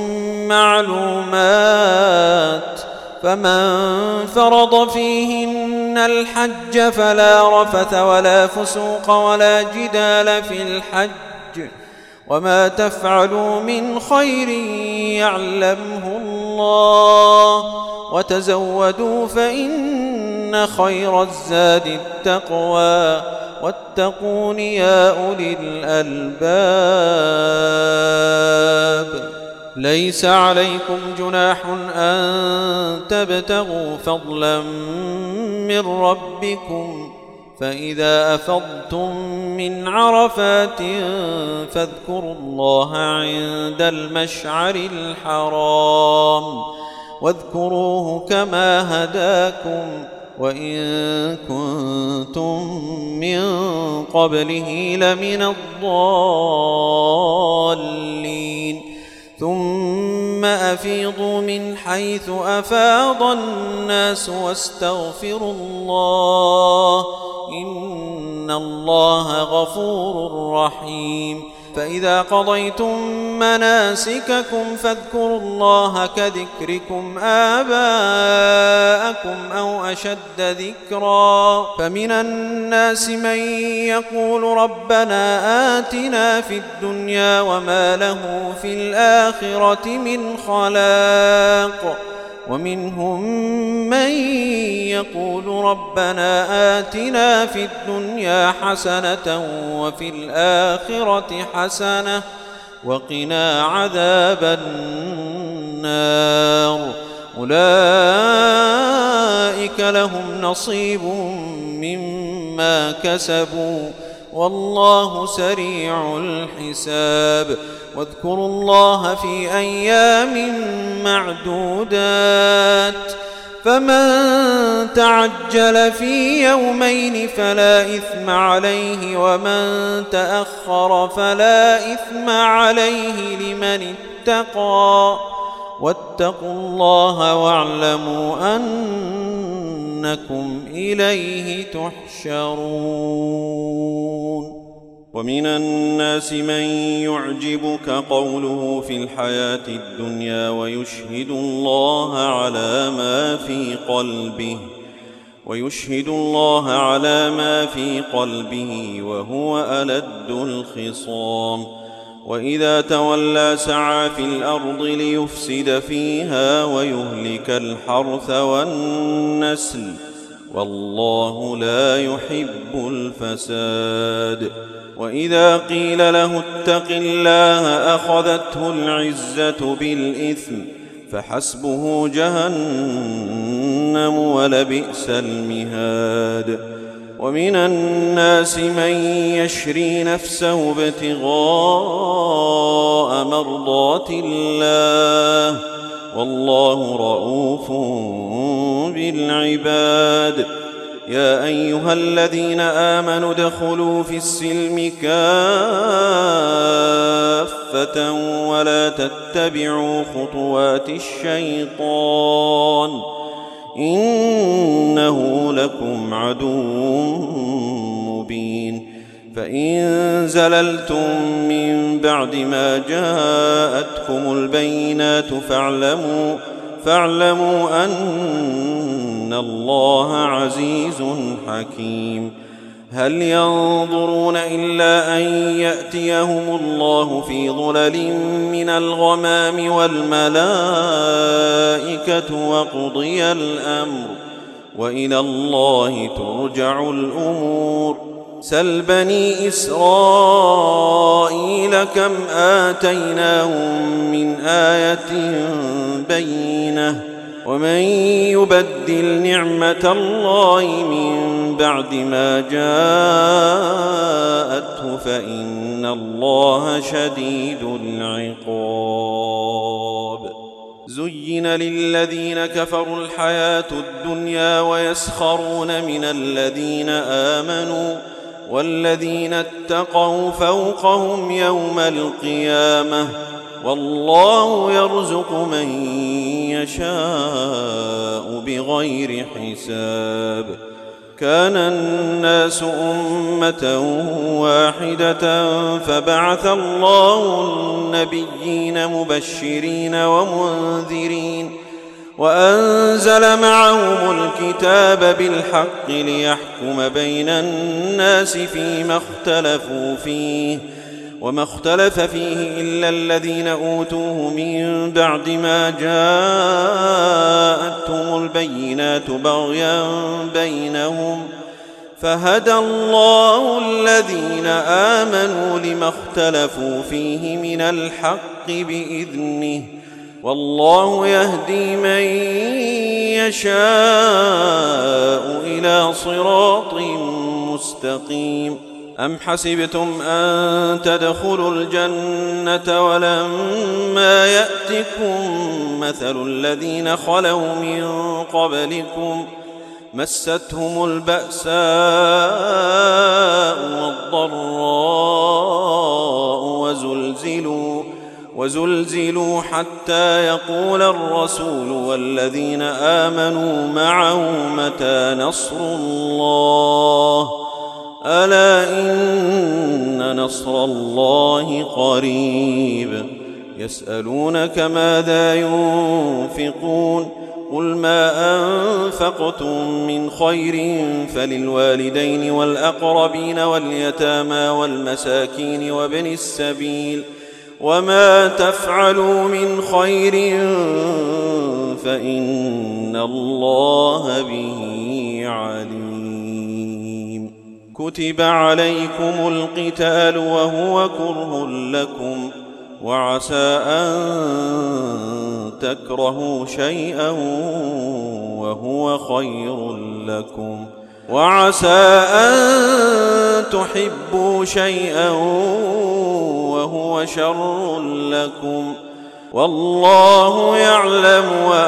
S2: معلومات فمن فرض فيهن الحج فلا رفث ولا فسوق ولا جدال في الحج وما تفعلوا من خير يعلمه الله وتزودوا فإن خير الزاد التقوى واتقون يا أولي الألباب ليس عليكم جناح أن تبتغوا فضلا من ربكم فإذا أفضتم من عرفات فاذكروا الله عند المشعر الحرام واذكروه كما هداكم وإن كنتم من قبله لمن الضالين ثم أفيضوا من حيث أفاض الناس واستغفروا الله إن الله غفور رحيم فإذا قضيتم مناسككم فاذكروا الله كذكركم آباءكم أو أشد ذكرا فمن الناس من يقول ربنا آتنا في الدنيا وما له في الآخرة من خلاق ومنهم من يقول ربنا آتنا في الدنيا حسنة وفي الآخرة حسنة وقنا عذاب النار أولئك لهم نصيب مما كسبوا والله سريع الحساب واذكروا الله في أيام معدودات فمن تعجل في يومين فلا إثم عليه ومن تأخر فلا إثم عليه لمن اتقى واتقوا الله واعلموا أنكم إليه تحشرون ومن الناس من يعجبك قوله في الحياة الدنيا ويشهد الله على ما في قلبه وهو ألد الخصام وإذا تولى سعى في الأرض ليفسد فيها ويهلك الحرث والنسل والله لا يحب الفساد وإذا قيل له اتق الله أخذته العزة بالإثم فحسبه جهنم ولبئس المهاد ومن الناس من يشري نفسه ابتغاء مرضات الله والله رؤوف بالعباد يا أيها الذين آمنوا ادخلوا في السلم كافة ولا تتبعوا خطوات الشيطان إنه لكم عدو مبين فإن زللتم من بعد ما جاءتكم البينات فاعلموا أن الله عزيز حكيم هل ينظرون إلا أن يأتيهم الله في ظلل من الغمام والملائكة وقضي الأمر وإلى الله ترجع الأمور سل بني إسرائيل كم آتيناهم من آية بينة ومن يبدل نعمة الله من بعد ما جاءته فإن الله شديد العقاب زين زين للذين كفروا الحياة الدنيا ويسخرون من الذين آمنوا والذين اتقوا فوقهم يوم القيامة والله يرزق من يشاء بغير حساب. كان الناس أمة واحدة فبعث الله النبيين مبشرين ومنذرين وأنزل معهم الكتاب بالحق ليحكم بين الناس فيما اختلفوا فيه وما اختلف فيه إلا الذين أوتوه من بعد ما جاءتهم البينات بغيا بينهم فهدى الله الذين آمنوا لما اختلفوا فيه من الحق بإذنه والله يهدي من يشاء إلى صراط مستقيم. أم حسبتم أن تدخلوا الجنة ولما يأتكم مثل الذين خلوا من قبلكم مستهم البأساء والضراء وزلزلوا حتى يقول الرسول والذين آمنوا معه متى نصر الله ألا إن نصر الله قريب. يسألونك ماذا ينفقون قل ما أنفقتم من خير فللوالدين والأقربين واليتامى والمساكين وابن السبيل وما تفعلوا من خير فإن الله به عليم. كتب عليكم القتال وهو كره لكم وعسى أن تكرهوا شيئا وهو خير لكم وعسى أن تحبوا شيئا وهو شر لكم والله يعلم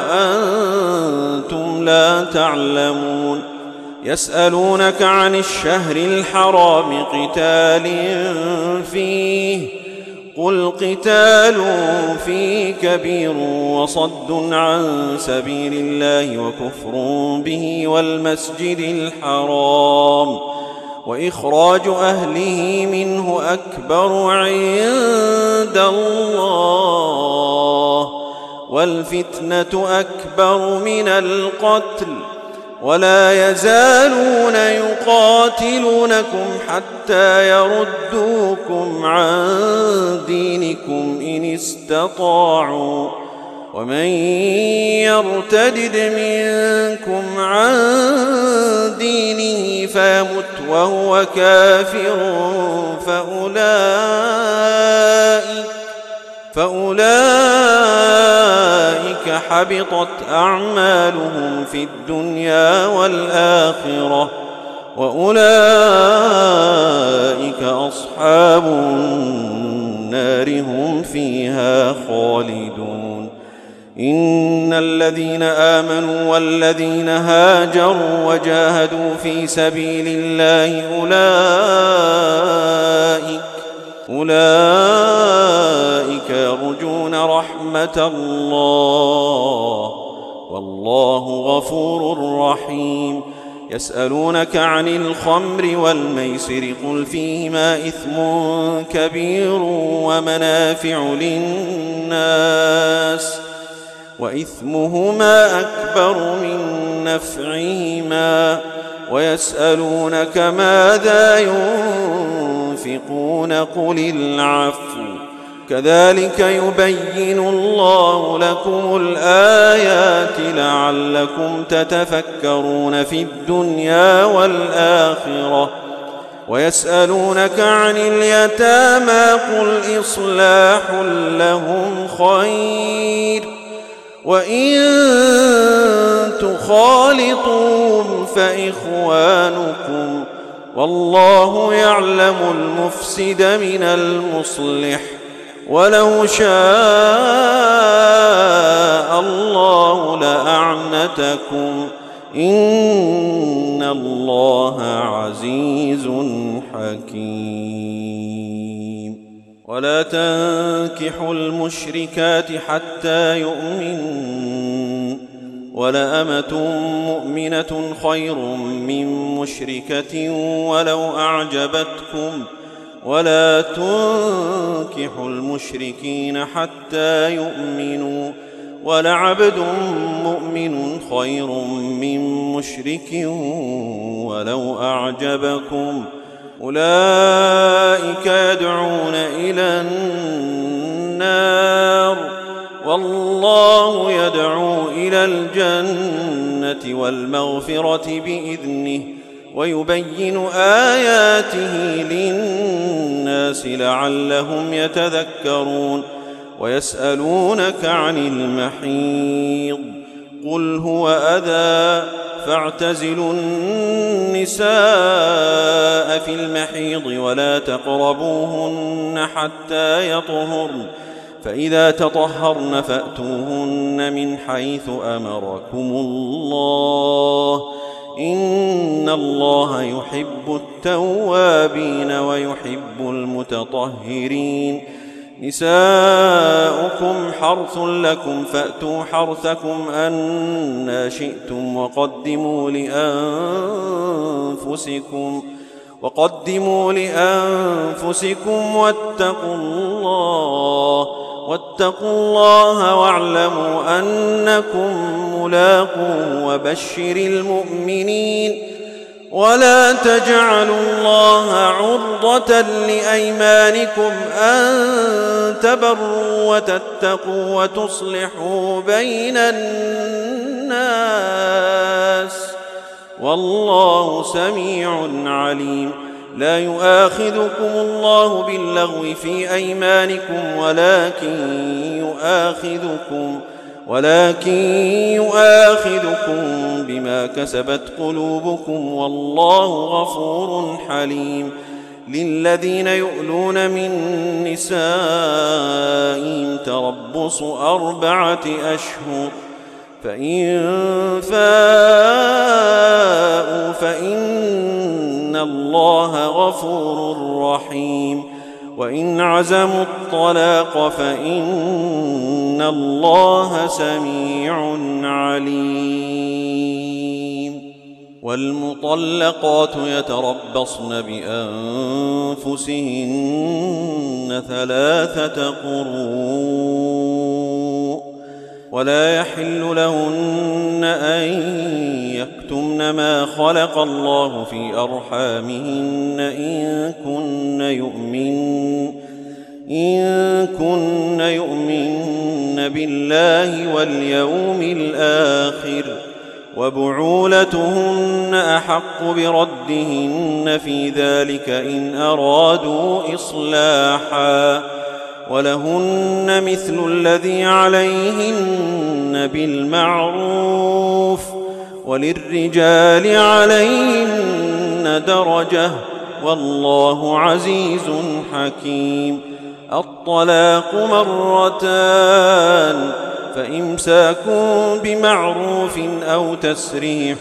S2: وأنتم لا تعلمون. يسألونك عن الشهر الحرام قتال فيه قل قتال فيه كبير وصد عن سبيل الله وكفر به والمسجد الحرام وإخراج أهله منه أكبر عند الله والفتنة أكبر من القتل ولا يزالون يقاتلونكم حتى يردوكم عن دينكم إن استطاعوا ومن يرتد منكم عن دينه فيمت وهو كافر فأولئك حبطت أعمالهم في الدنيا والآخرة وأولئك أصحاب النار هم فيها خالدون. إن الذين آمنوا والذين هاجروا وجاهدوا في سبيل الله أولئك يرجون رحمة الله والله غفور رحيم. يسألونك عن الخمر والميسر قل فيهما إثم كبير ومنافع للناس وإثمهما أكبر من نفعهما ويسألونك ماذا ينفقون قل العفو كذلك يبين الله لكم الآيات لعلكم تتفكرون في الدنيا والآخرة. ويسألونك عن اليتامى قل إصلاح لهم خير وإن تخالطوهم فإخوانكم والله يعلم المفسد من المصلح ولو شاء الله لأعنتكم إن الله عزيز حكيم. ولا تنكحوا المشركات حتى يؤمنوا، ولأمة مؤمنة خير من مشركة ولو أعجبتكم، ولا تنكحوا المشركين حتى يؤمنوا، ولعبد مؤمن خير من مشرك ولو أعجبكم، أولئك يدعون إلى النار والله يدعو إلى الجنة والمغفرة بإذنه، ويبين آياته للناس لعلهم يتذكرون. ويسألونك عن المحيض قل هو أذى فاعتزلوا النساء في المحيض ولا تقربوهن حتى يطهرن، فإذا تطهرن فأتوهن من حيث أمركم الله إن الله يحب التوابين ويحب المتطهرين. نساؤكم حرث لكم فأتوا حرثكم أنى شئتم وقدموا لأنفسكم واتقوا الله واعلموا أنكم ملاقوه وبشر المؤمنين. ولا تجعلوا الله عرضة لأيمانكم أن تبروا وتتقوا وتصلحوا بين الناس والله سميع عليم. لا يؤاخذكم الله باللغو في أيمانكم ولكن يؤاخذكم بما كسبت قلوبكم والله غفور حليم. للذين يؤلون من نسائهم تربص 4 أشهر، فإن فاءوا فإن الله غفور رحيم، وإن عزموا الطلاق فإن الله سميع عليم. والمطلقات يتربصن بأنفسهن 3 قروء، ولا يحل لهن أن يكتمن ما خلق الله في أرحامهن إن كن يؤمن بالله واليوم الآخر، وبعولتهن أحق بردهن في ذلك إن أرادوا إصلاحا، ولهن مثل الذي عليهن بالمعروف، وللرجال عليهن درجة والله عزيز حكيم. الطلاق 2، فإمساك بمعروف أو تسريح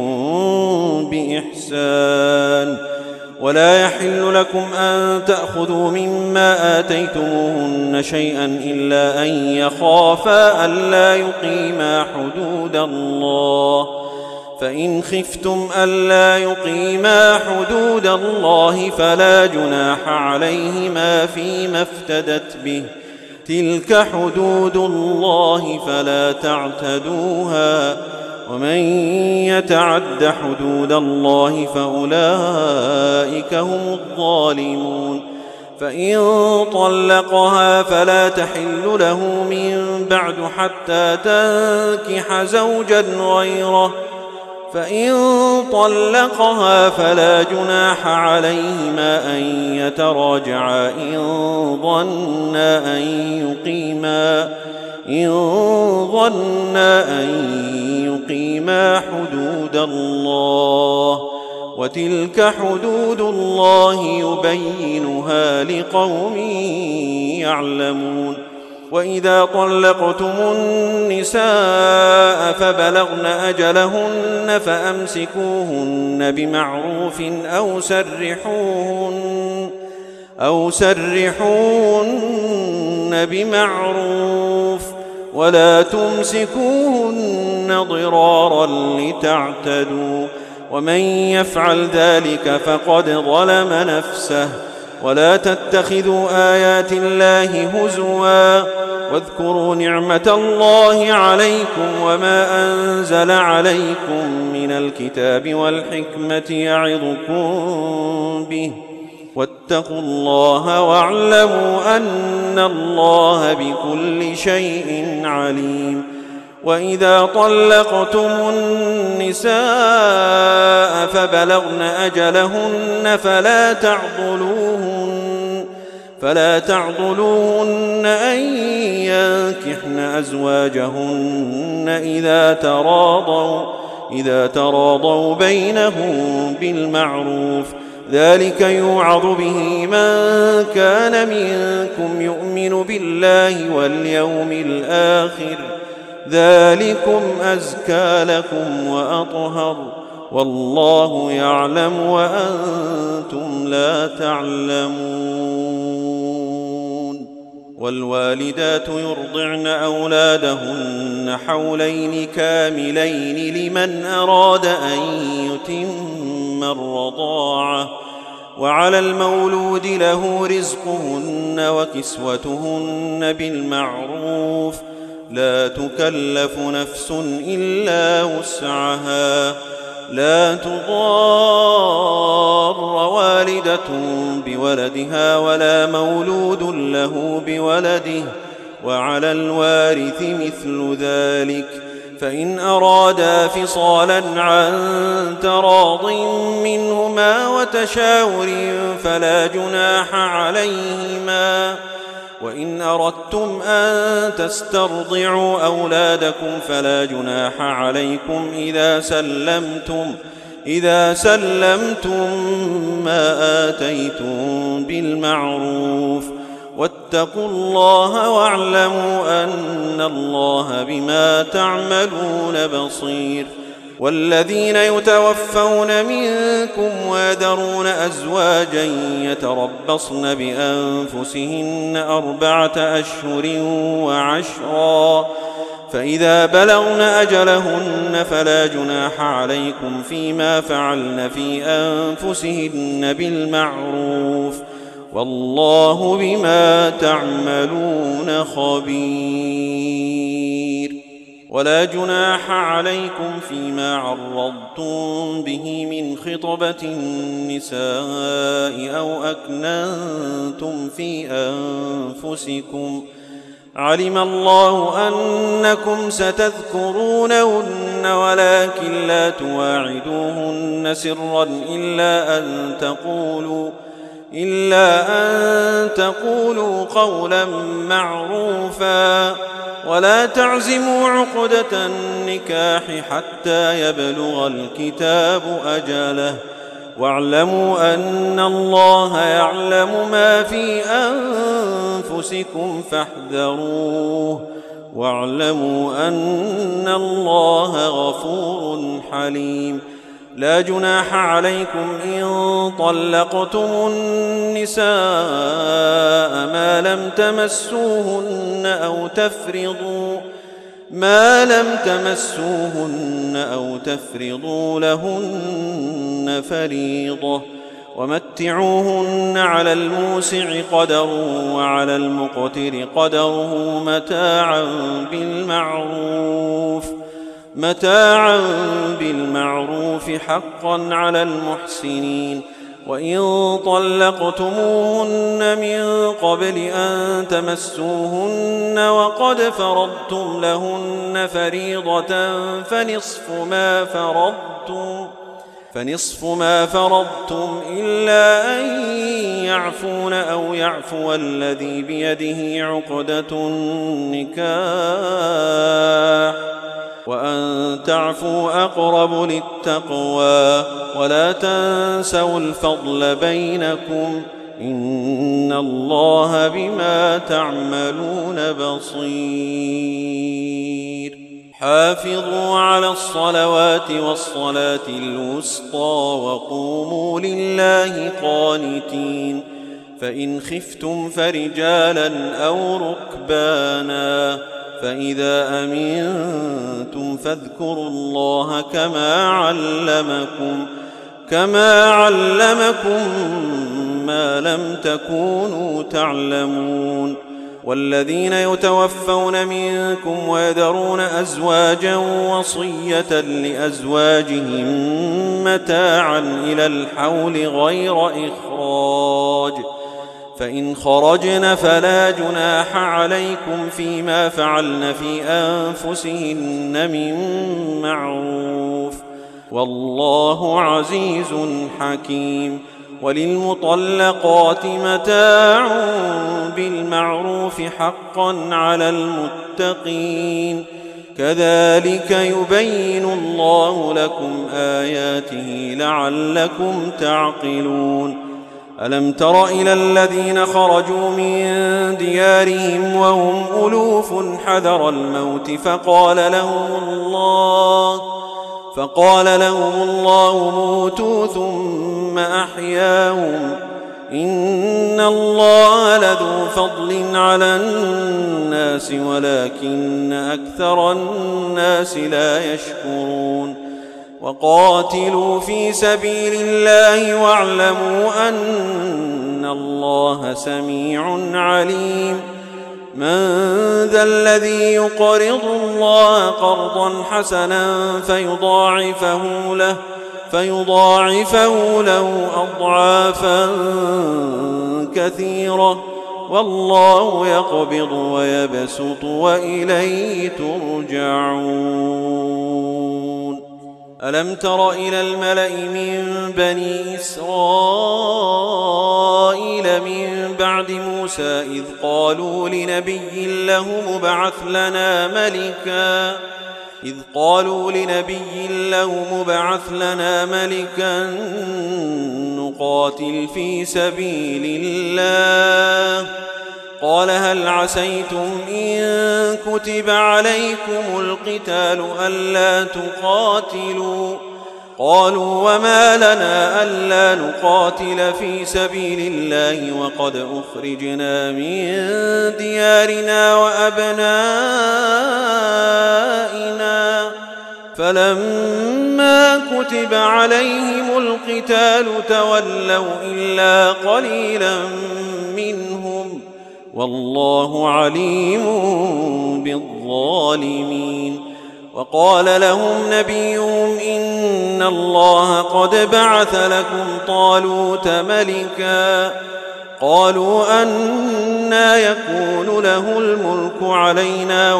S2: بإحسان. ولا يحل لكم أن تأخذوا مما آتيتموهن شيئا إلا أن يخافا ألا يقيما حدود الله، فإن خفتم ألا يقيما حدود الله فلا جناح عليهما فيما افتدت به، تلك حدود الله فلا تعتدوها، ومن يتعد حدود الله فأولئك هم الظالمون. فإن طلقها فلا تحل له من بعد حتى تنكح زوجا غيره، فإن طلقها فلا جناح عليهما أن يتراجعا إن ظنا أن يقيما حدود الله، وتلك حدود الله يبينها لقوم يعلمون. وإذا طلقتم النساء فبلغن أجلهن فأمسكوهن بمعروف أو سرحوهن بمعروف ولا تمسكوهن ضرارا لتعتدوا، ومن يفعل ذلك فقد ظلم نفسه. ولا تتخذوا آيات الله هزوا واذكروا نعمة الله عليكم وما أنزل عليكم من الكتاب والحكمة يعظكم به، واتقوا الله واعلموا أن الله بكل شيء عليم. وإذا طلقتم النساء فبلغن أجلهن فلا تعضلوهن أن ينكحن أزواجهن إذا تراضوا بينهم بالمعروف، ذلك يوعظ به من كان منكم يؤمن بالله واليوم الآخر، ذلكم أزكى لكم وأطهر، والله يعلم وأنتم لا تعلمون. والوالدات يرضعن أولادهن حولين كاملين لمن أراد أن يتم الرضاعة، وعلى المولود له رزقهن وكسوتهن بالمعروف، لا تكلف نفس إلا وسعها، لا تضار والدة بولدها ولا مولود له بولده، وعلى الوارث مثل ذلك، فإن أرادا فصالا عن تراض منهما وتشاور فلا جناح عليهما. وإن أردتم أن تسترضعوا أولادكم فلا جناح عليكم إذا سلمتم ما آتيتم بالمعروف، واتقوا الله واعلموا أن الله بما تعملون بصير. والذين يتوفون منكم ويذرون أزواجا يتربصن بأنفسهن 4 أشهر و10، فإذا بلغن أجلهن فلا جناح عليكم فيما فعلن في أنفسهن بالمعروف، والله بما تعملون خبير. ولا جناح عليكم فيما عرضتم به من خطبة النساء أو أكننتم في أنفسكم، علم الله أنكم ستذكرونهن ولكن لا تواعدوهن سرا إلا أن تقولوا قولا معروفا، ولا تعزموا عقدة النكاح حتى يبلغ الكتاب أجله، واعلموا أن الله يعلم ما في أنفسكم فاحذروه، واعلموا أن الله غفور حليم. لا جناح عليكم إن طلقتم النساء ما لم تمسوهن أو تفرضوا لهن فريضة، ومتعوهن على الموسع قدره وعلى المقتر قدره متاعا بالمعروف حقا على المحسنين. وإن طلقتموهن من قبل أن تمسوهن وقد فرضتم لهن فريضة فنصف ما فرضتم إلا أن يعفون أو يعفو الذي بيده عقدة النكاح، وأن تعفوا أقرب للتقوى ولا تنسوا الفضل بينكم إن الله بما تعملون بصير حافظوا على الصلوات والصلاة الوسطى وقوموا لله قانتين فإن خفتم فرجالا أو ركبانا فإذا أمنتم فاذكروا الله كما علمكم ما لم تكونوا تعلمون والذين يتوفون منكم ويذرون أزواجا وصية لأزواجهم متاعا إلى الحول غير إخراج فإن خرجن فلا جناح عليكم فيما فعلن في أنفسهن من معروف والله عزيز حكيم وللمطلقات متاع بالمعروف حقا على المتقين كذلك يبين الله لكم آياته لعلكم تعقلون ألم تر إلى الذين خرجوا من ديارهم وهم ألوف حذر الموت فقال لهم الله موتوا ثم أحياهم إن الله لذو فضل على الناس ولكن أكثر الناس لا يشكرون وقاتلوا في سبيل الله واعلموا أن الله سميع عليم من ذا الذي يقرض الله قرضا حسنا فيضاعفه له أضعافا كثيرة والله يقبض ويبسط وإليه ترجعون ألم تر إلى الملأ من بني إسرائيل من بعد موسى إذ قالوا لنبي له مبعث لنا ملكا نقاتل في سبيل الله قال هل عسيتم إن كتب عليكم القتال ألا تقاتلوا قالوا وما لنا ألا نقاتل في سبيل الله وقد أخرجنا من ديارنا وأبنائنا فلما كتب عليهم القتال تولوا إلا قليلا منهم والله عليم بالظالمين وقال لهم نبيهم إن الله قد بعث لكم طالوت ملكا قالوا أنى يكون له الملك علينا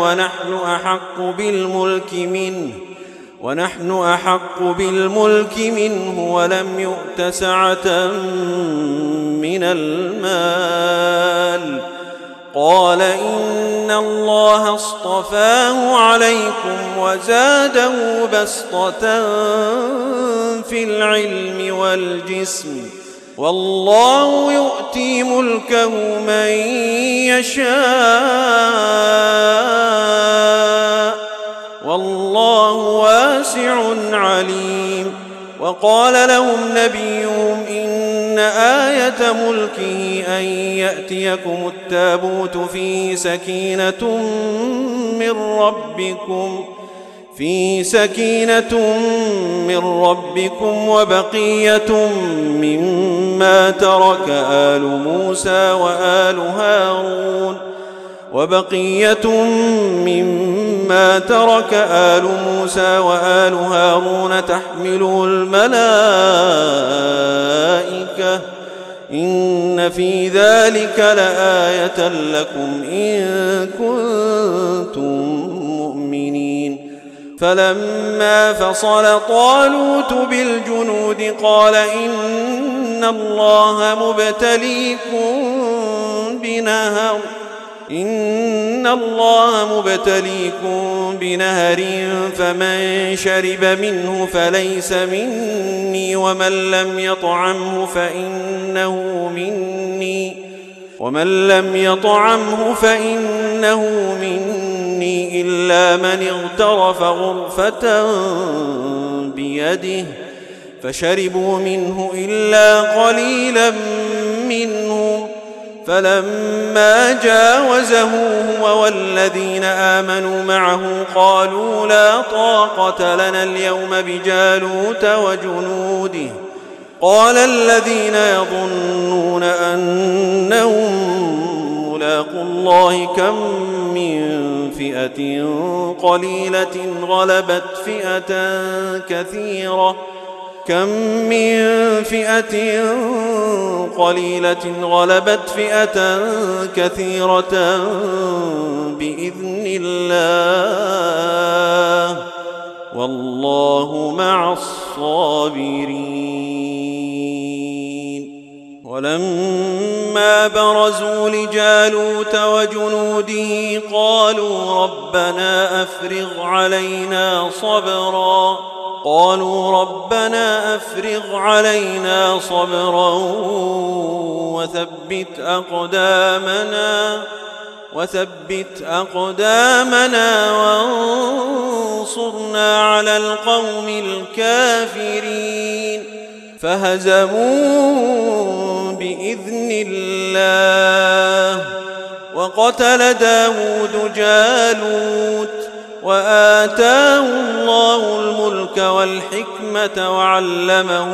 S2: ونحن أحق بالملك منه ولم يؤت سعة من المال قال إن الله اصطفاه عليكم وزاده بسطة في العلم والجسم والله يؤتي ملكه من يشاء والله واسع عليم وقال لهم نبيهم إن آية ملكه أن يأتيكم التابوت فيه سكينة من ربكم وبقية مما ترك آل موسى وآل هارون تحمله الملائكة إن في ذلك لآية لكم إن كنتم مؤمنين فلما فصل طالوت بالجنود قال إن الله مبتليكم بنهر إن الله مبتليكم بنهر فمن شرب منه فليس مني ومن لم يطعمه فإنه مني إلا من اغترف غرفة بيده فشربوا منه إلا قليلا منهم فلما جاوزه هو والذين آمنوا معه قالوا لا طاقة لنا اليوم بجالوت وجنوده قال الذين يظنون أنهم ملاقو الله كم من فئة قليلة غلبت فئة كثيرة بإذن الله والله مع الصابرين. ولما برزوا لجالوت وجنوده قالوا ربنا أفرغ علينا صبرا وثبت أقدامنا وانصرنا على القوم الكافرين فهزموا بإذن الله. وقتل داود جالوت وآتاه الله الملك والحكمة وعلمه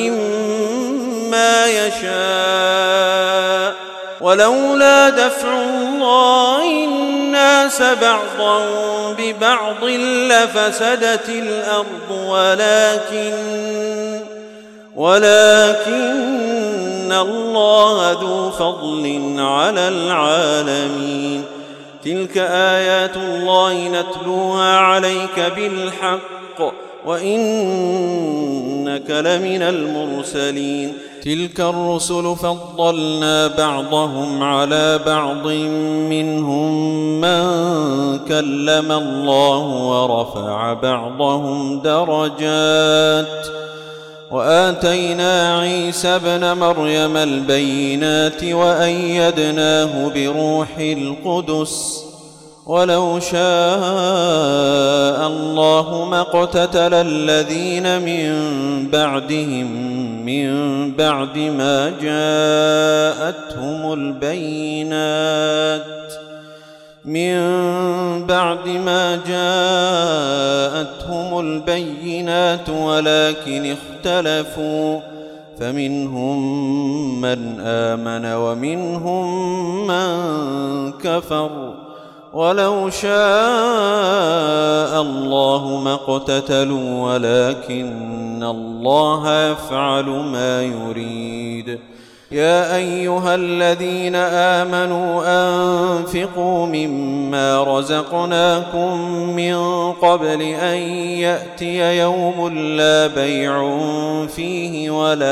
S2: مما يشاء ولولا دفع الله الناس بعضهم ببعض لفسدت الأرض ولكن الله ذو فضل على العالمين. تلك آيات الله نتلوها عليك بالحق وإنك لمن المرسلين. تلك الرسل فضلنا بعضهم على بعض منهم من كلم الله ورفع بعضهم درجات وآتينا عيسى ابن مريم البينات وأيدناه بروح القدس ولو شاء الله ما اقتتل الذين من بعد ما جاءتهم البينات ولكن اختلفوا فمنهم من آمن ومنهم من كفر ولو شاء الله ما اقتتلوا ولكن الله يفعل ما يريد. يا أيها الذين آمنوا أنفقوا مما رزقناكم من قبل أن يأتي يوم لا بيع فيه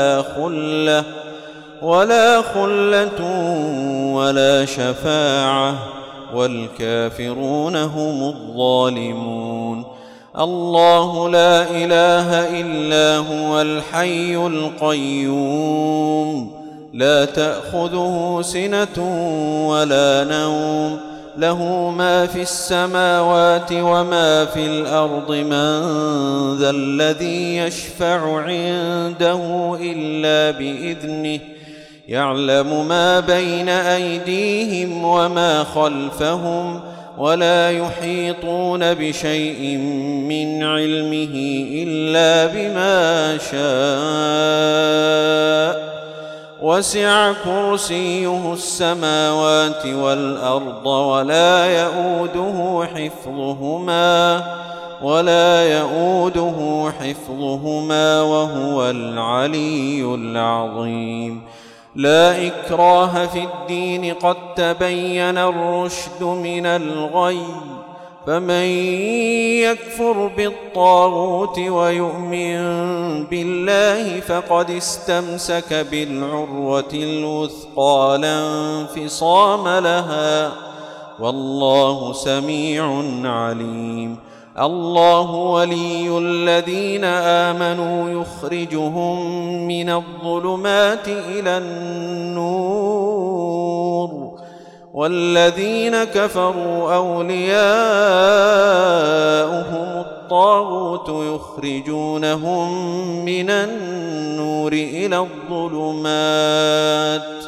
S2: ولا خلة ولا شفاعة والكافرون هم الظالمون. الله لا إله إلا هو الحي القيوم لا تأخذه سنة ولا نوم له ما في السماوات وما في الأرض من ذا الذي يشفع عنده إلا بإذنه يعلم ما بين أيديهم وما خلفهم ولا يحيطون بشيء من علمه إلا بما شاء وسع كرسيه السماوات والأرض ولا يؤوده حفظهما وهو العلي العظيم. لا إكراه في الدين قد تبين الرشد من الغي فمن يكفر بالطاغوت ويؤمن بالله فقد استمسك بالعروة الوثقى لا انفصام لها والله سميع عليم. الله ولي الذين آمنوا يخرجهم من الظلمات إلى النور، والذين كفروا أولياؤهم الطاغوت يخرجونهم من النور إلى الظلمات،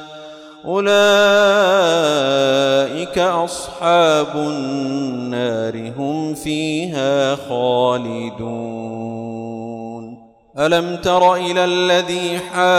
S2: أولئك أصحاب النار هم فيها خالدون. ألم تر إلى الذي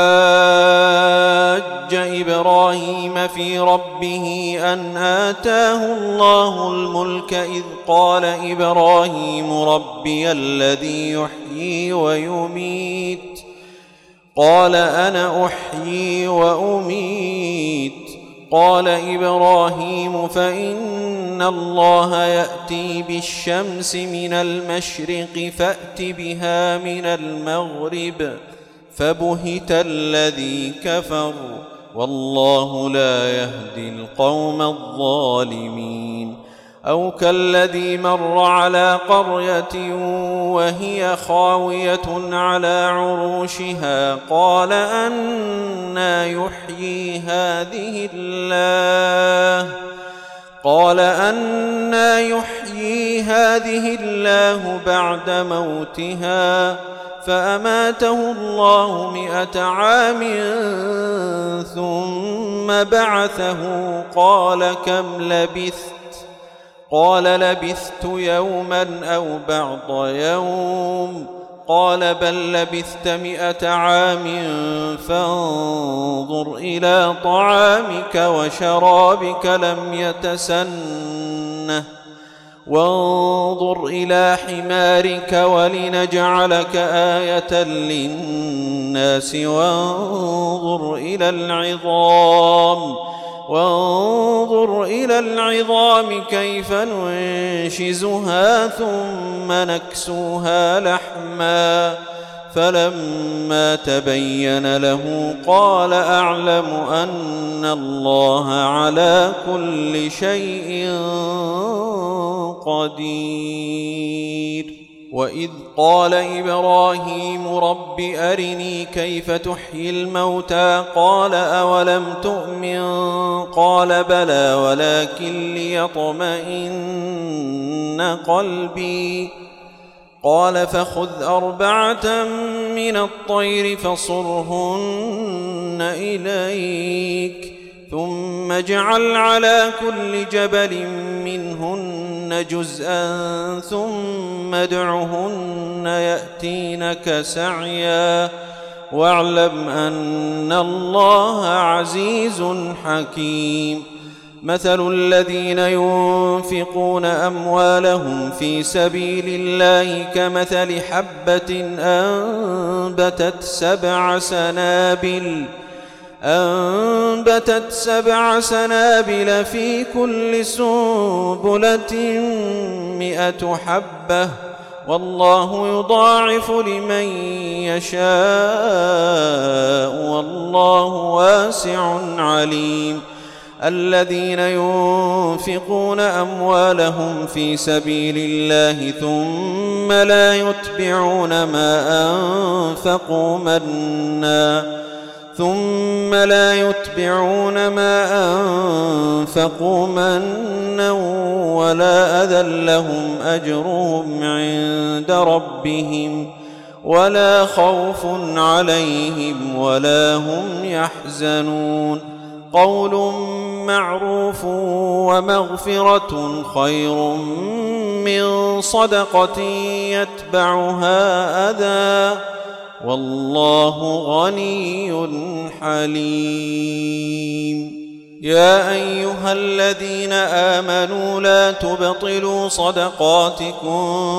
S2: حاج إبراهيم في ربه أن آتاه الله الملك إذ قال إبراهيم ربي الذي يحيي ويميت قال أنا أحيي وأميت قال إبراهيم فإن الله يأتي بالشمس من المشرق فأت بها من المغرب فبهت الذي كفر والله لا يهدي القوم الظالمين. أو كالذي مر على قرية وهي خاوية على عروشها قال أنى يحيي هذه الله بعد موتها فأماته الله 100 عام ثم بعثه قال كم لبثت قال لبثت يوما أو بعض يوم قال بل لبثت 100 عام فانظر إلى طعامك وشرابك لم يتسنه وانظر إلى حمارك ولنجعلك آية للناس وانظر إلى العظام كيف ننشزها ثم نكسوها لحما فلما تبين له قال أعلم أن الله على كل شيء قدير. وإذ قال إبراهيم رب أرني كيف تحيي الموتى قال أولم تؤمن قال بلى ولكن ليطمئن قلبي قال فخذ 4 من الطير فصرهن إليك ثم اجعل على كل جبل منهن جزءا ثم ادعهن يأتينك سعيا واعلم أن الله عزيز حكيم. مثل الذين ينفقون أموالهم في سبيل الله كمثل حبة أنبتت 7 سنابل في كل سنبلة 100 حبة والله يضاعف لمن يشاء والله واسع عليم. الذين ينفقون أموالهم في سبيل الله ثم لا يتبعون ما أنفقوا منا ولا أذى لهم أجرهم عند ربهم ولا خوف عليهم ولا هم يحزنون. قول معروف ومغفرة خير من صدقة يتبعها أذى والله غني حليم. يا أيها الذين آمنوا لا تبطلوا صدقاتكم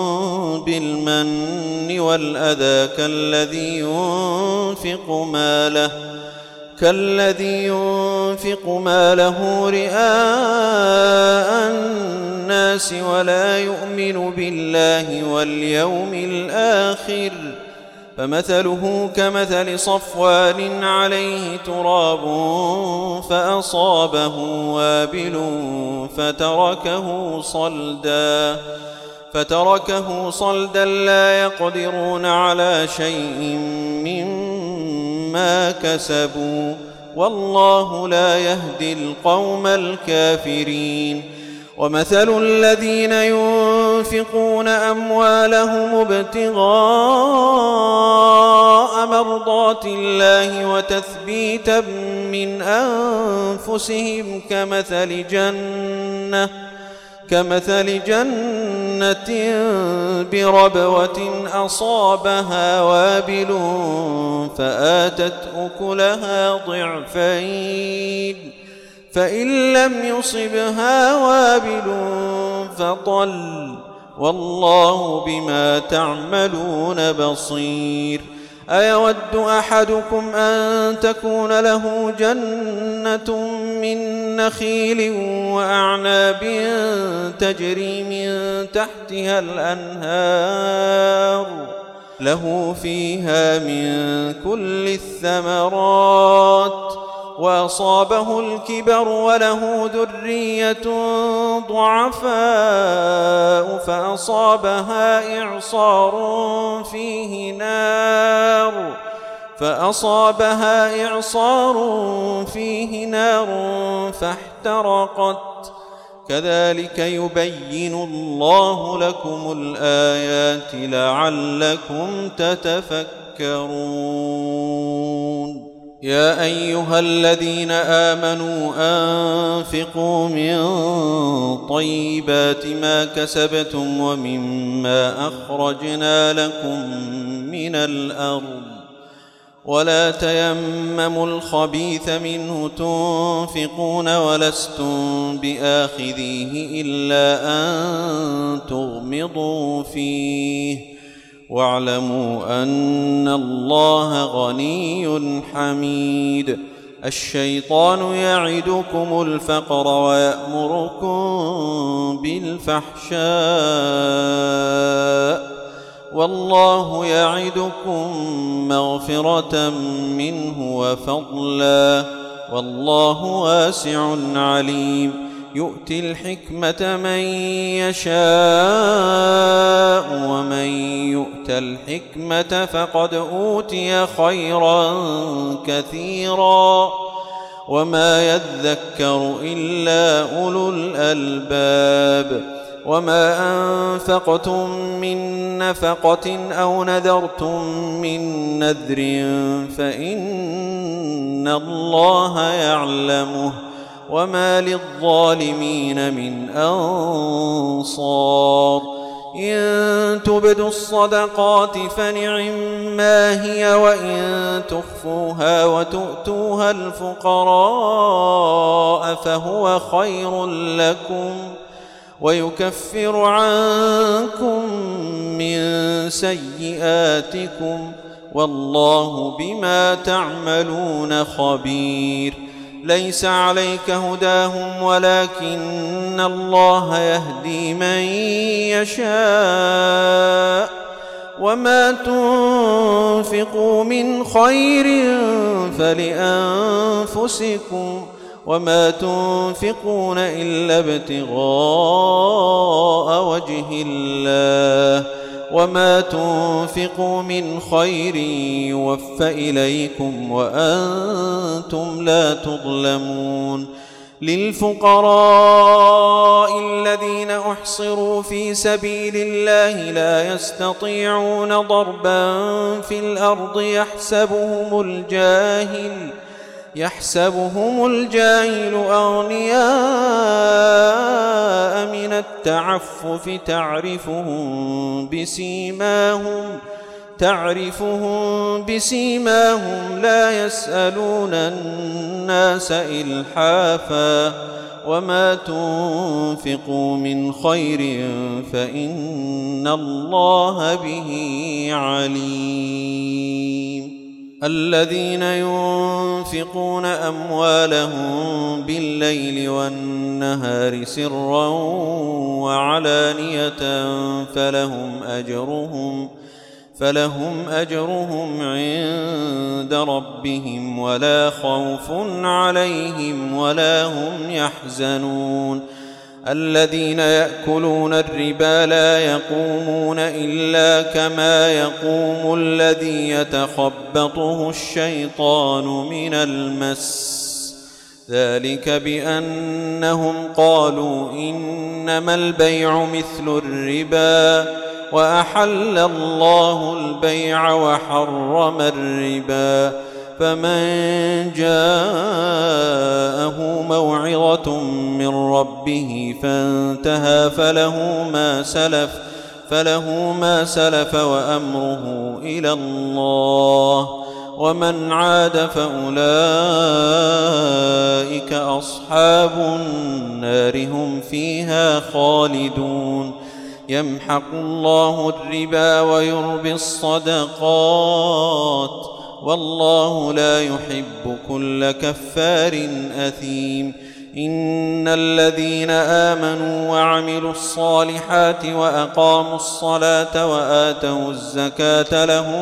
S2: بالمن والأذى كالذي ينفق ماله رئاء الناس ولا يؤمن بالله واليوم الآخر فمثله كمثل صفوان عليه تراب فأصابه وابل فتركه صلدا لا يقدرون على شيء مما كسبوا والله لا يهدي القوم الكافرين. ومثل الذين ينفقون أموالهم ابتغاء مرضات الله وتثبيتا من أنفسهم كمثل جنة بربوة أصابها وابل فآتت أكلها ضعفين فإن لم يصبها وابل فطل والله بما تعملون بصير. أيود أحدكم أن تكون له جنة من نخيل وأعناب تجري من تحتها الأنهار له فيها من كل الثمرات وأصابه الكبر وله ذرية ضعفاء فأصابها إعصار فيه نار فاحترقت كذلك يبين الله لكم الآيات لعلكم تتفكرون. يا أيها الذين آمنوا أنفقوا من طيبات ما كسبتم ومما أخرجنا لكم من الأرض ولا تيمموا الخبيث منه تنفقون ولستم بآخذيه إلا أن تغمضوا فيه واعلموا أن الله غني حميد. الشيطان يعدكم الفقر ويأمركم بالفحشاء والله يعدكم مغفرة منه وفضلا والله واسع عليم. يؤتي الحكمة من يشاء ومن يؤت الحكمة فقد أوتي خيرا كثيرا وما يذكر إلا أولو الألباب. وما أنفقتم من نفقة أو نذرتم من نذر فإن الله يعلمه وما للظالمين من أنصار. إن تبدوا الصدقات فنعما هي وإن تخفوها وتؤتوها الفقراء فهو خير لكم ويكفر عنكم من سيئاتكم والله بما تعملون خبير. ليس عليك هداهم ولكن الله يهدي من يشاء وما تنفقوا من خير فلأنفسكم وما تنفقون إلا ابتغاء وجه الله وما تنفقوا من خير يوفى إليكم وأنتم لا تظلمون. للفقراء الذين أحصروا في سبيل الله لا يستطيعون ضربا في الأرض يحسبهم الجاهل أغنياء من التعفف تعرفهم بسيماهم لا يسألون الناس إلحافا وما تنفقوا من خير فإن الله به عليم. الذين ينفقون أموالهم بالليل والنهار سرا وعلانية فلهم أجرهم عند ربهم ولا خوف عليهم ولا هم يحزنون الذين يأكلون الربا لا يقومون إلا كما يقوم الذي يتخبطه الشيطان من المس ذلك بأنهم قالوا إنما البيع مثل الربا وأحل الله البيع وحرم الربا فمن جاءه موعظة من ربه فانتهى فله ما سلف وأمره إلى الله ومن عاد فأولئك أصحاب النار هم فيها خالدون يمحق الله الربا ويربي الصدقات والله لا يحب كل كفار أثيم إن الذين آمنوا وعملوا الصالحات وأقاموا الصلاة وآتوا الزكاة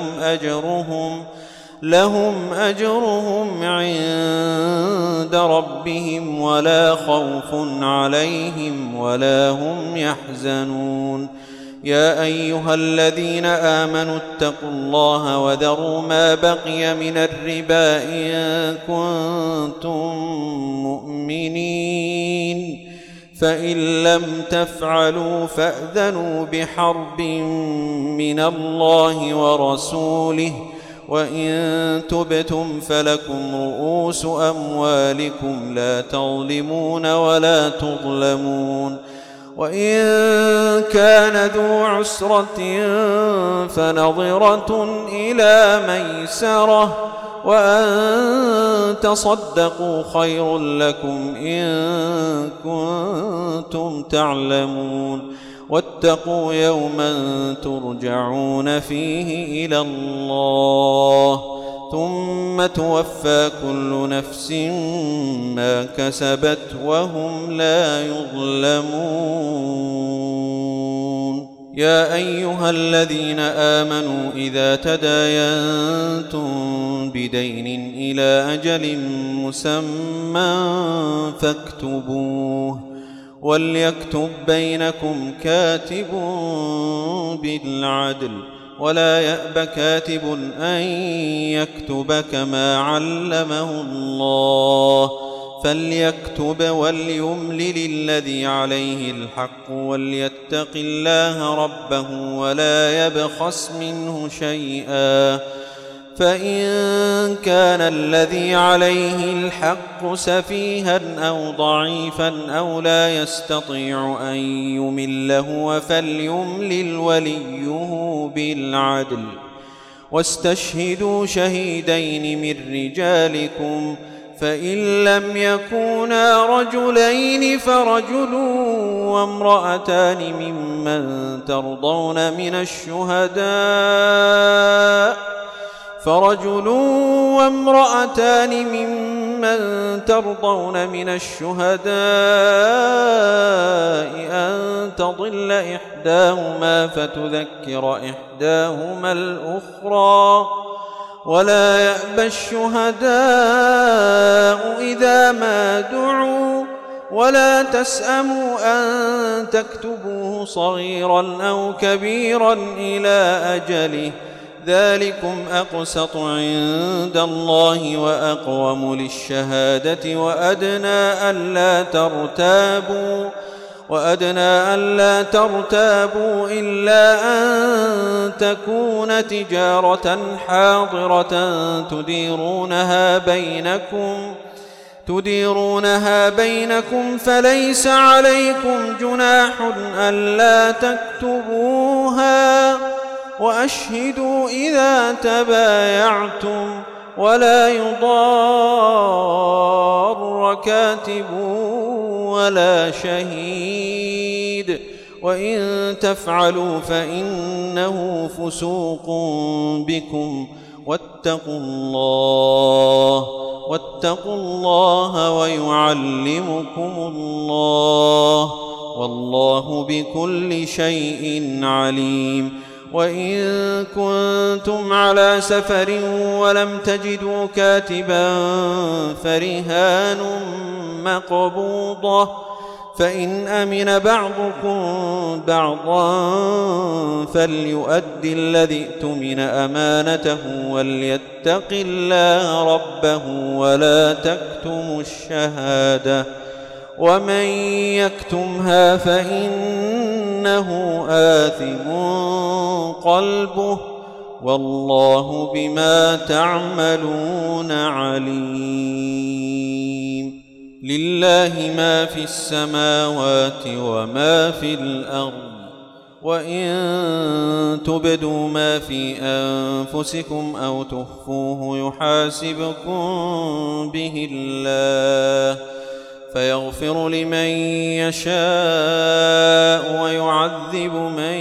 S2: لهم أجرهم عند ربهم ولا خوف عليهم ولا هم يحزنون يا أيها الذين آمنوا اتقوا الله وذروا ما بقي من الربا إن كنتم مؤمنين فإن لم تفعلوا فأذنوا بحرب من الله ورسوله وإن تبتم فلكم رؤوس أموالكم لا تظلمون ولا تظلمون وإن كان ذو عسرة فنظرة إلى ميسرة وأن تصدقوا خير لكم إن كنتم تعلمون واتقوا يوما ترجعون فيه إلى الله ثم توفى كل نفس ما كسبت وهم لا يظلمون يا أيها الذين آمنوا إذا تداينتم بدين إلى أجل مسمى فاكتبوه وليكتب بينكم كاتب بالعدل ولا يأب كاتب أن يكتب كما علمه الله فليكتب وليملل الذي عليه الحق وليتق الله ربه ولا يبخس منه شيئا فإن كان الذي عليه الحق سفيها أو ضعيفا أو لا يستطيع أن يمله فليملل وليه بالعدل واستشهدوا شهيدين من رجالكم فإن لم يكونا رجلين فرجل وامرأتان ممن ترضون من الشهداء أن تضل إحداهما فتذكر إحداهما الأخرى ولا يأبى الشهداء إذا ما دعوا ولا تسأموا أن تكتبوه صغيرا أو كبيرا إلى أجله ذلكم أقسط عند الله وأقوم للشهادة وأدنى ألا ترتابوا إلا أن تكون تجارة حاضرة تديرونها بينكم فليس عليكم جناح ألا تكتبوها وأشهدوا إذا تبايعتم ولا يضار كاتب ولا شهيد وإن تفعلوا فإنه فسوق بكم واتقوا الله ويعلمكم الله والله بكل شيء عليم وإن كنتم على سفر ولم تجدوا كاتبا فرهان مقبوضة فإن أمن بعضكم بعضا فليؤد الذي اؤتمن أمانته وليتق الله ربه ولا تكتموا الشهادة ومن يكتمها فإنه آثم قلبه والله بما تعملون عليم. لله ما في السماوات وما في الأرض وإن تبدوا ما في أنفسكم أو تخفوه يحاسبكم به الله فيغفر لمن يشاء ويعذب من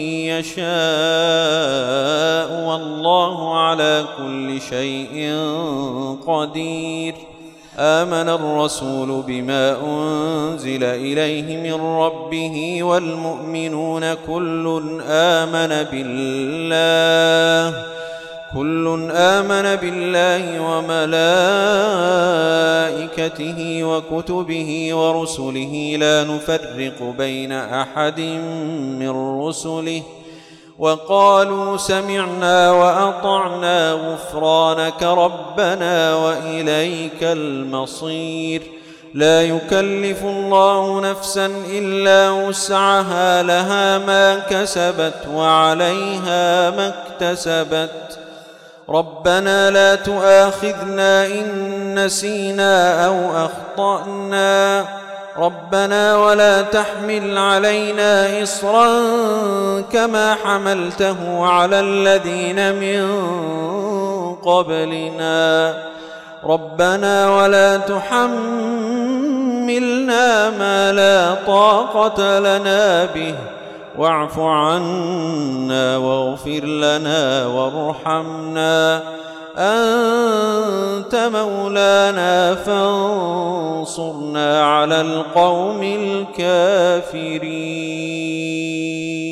S2: يشاء والله على كل شيء قدير. آمن الرسول بما أنزل إليه من ربه والمؤمنون كل آمن بالله وملائكته وكتبه ورسله لا نفرق بين أحد من رسله وقالوا سمعنا وأطعنا غفرانك ربنا وإليك المصير. لا يكلف الله نفسا إلا وسعها لها ما كسبت وعليها ما اكتسبت. ربنا لا تؤاخذنا إن نسينا أو أخطأنا ربنا ولا تحمل علينا إصرا كما حملته على الذين من قبلنا ربنا ولا تحملنا ما لا طاقة لنا به واعف عنا واغفر لنا وارحمنا أنت مولانا فانصرنا على القوم الكافرين.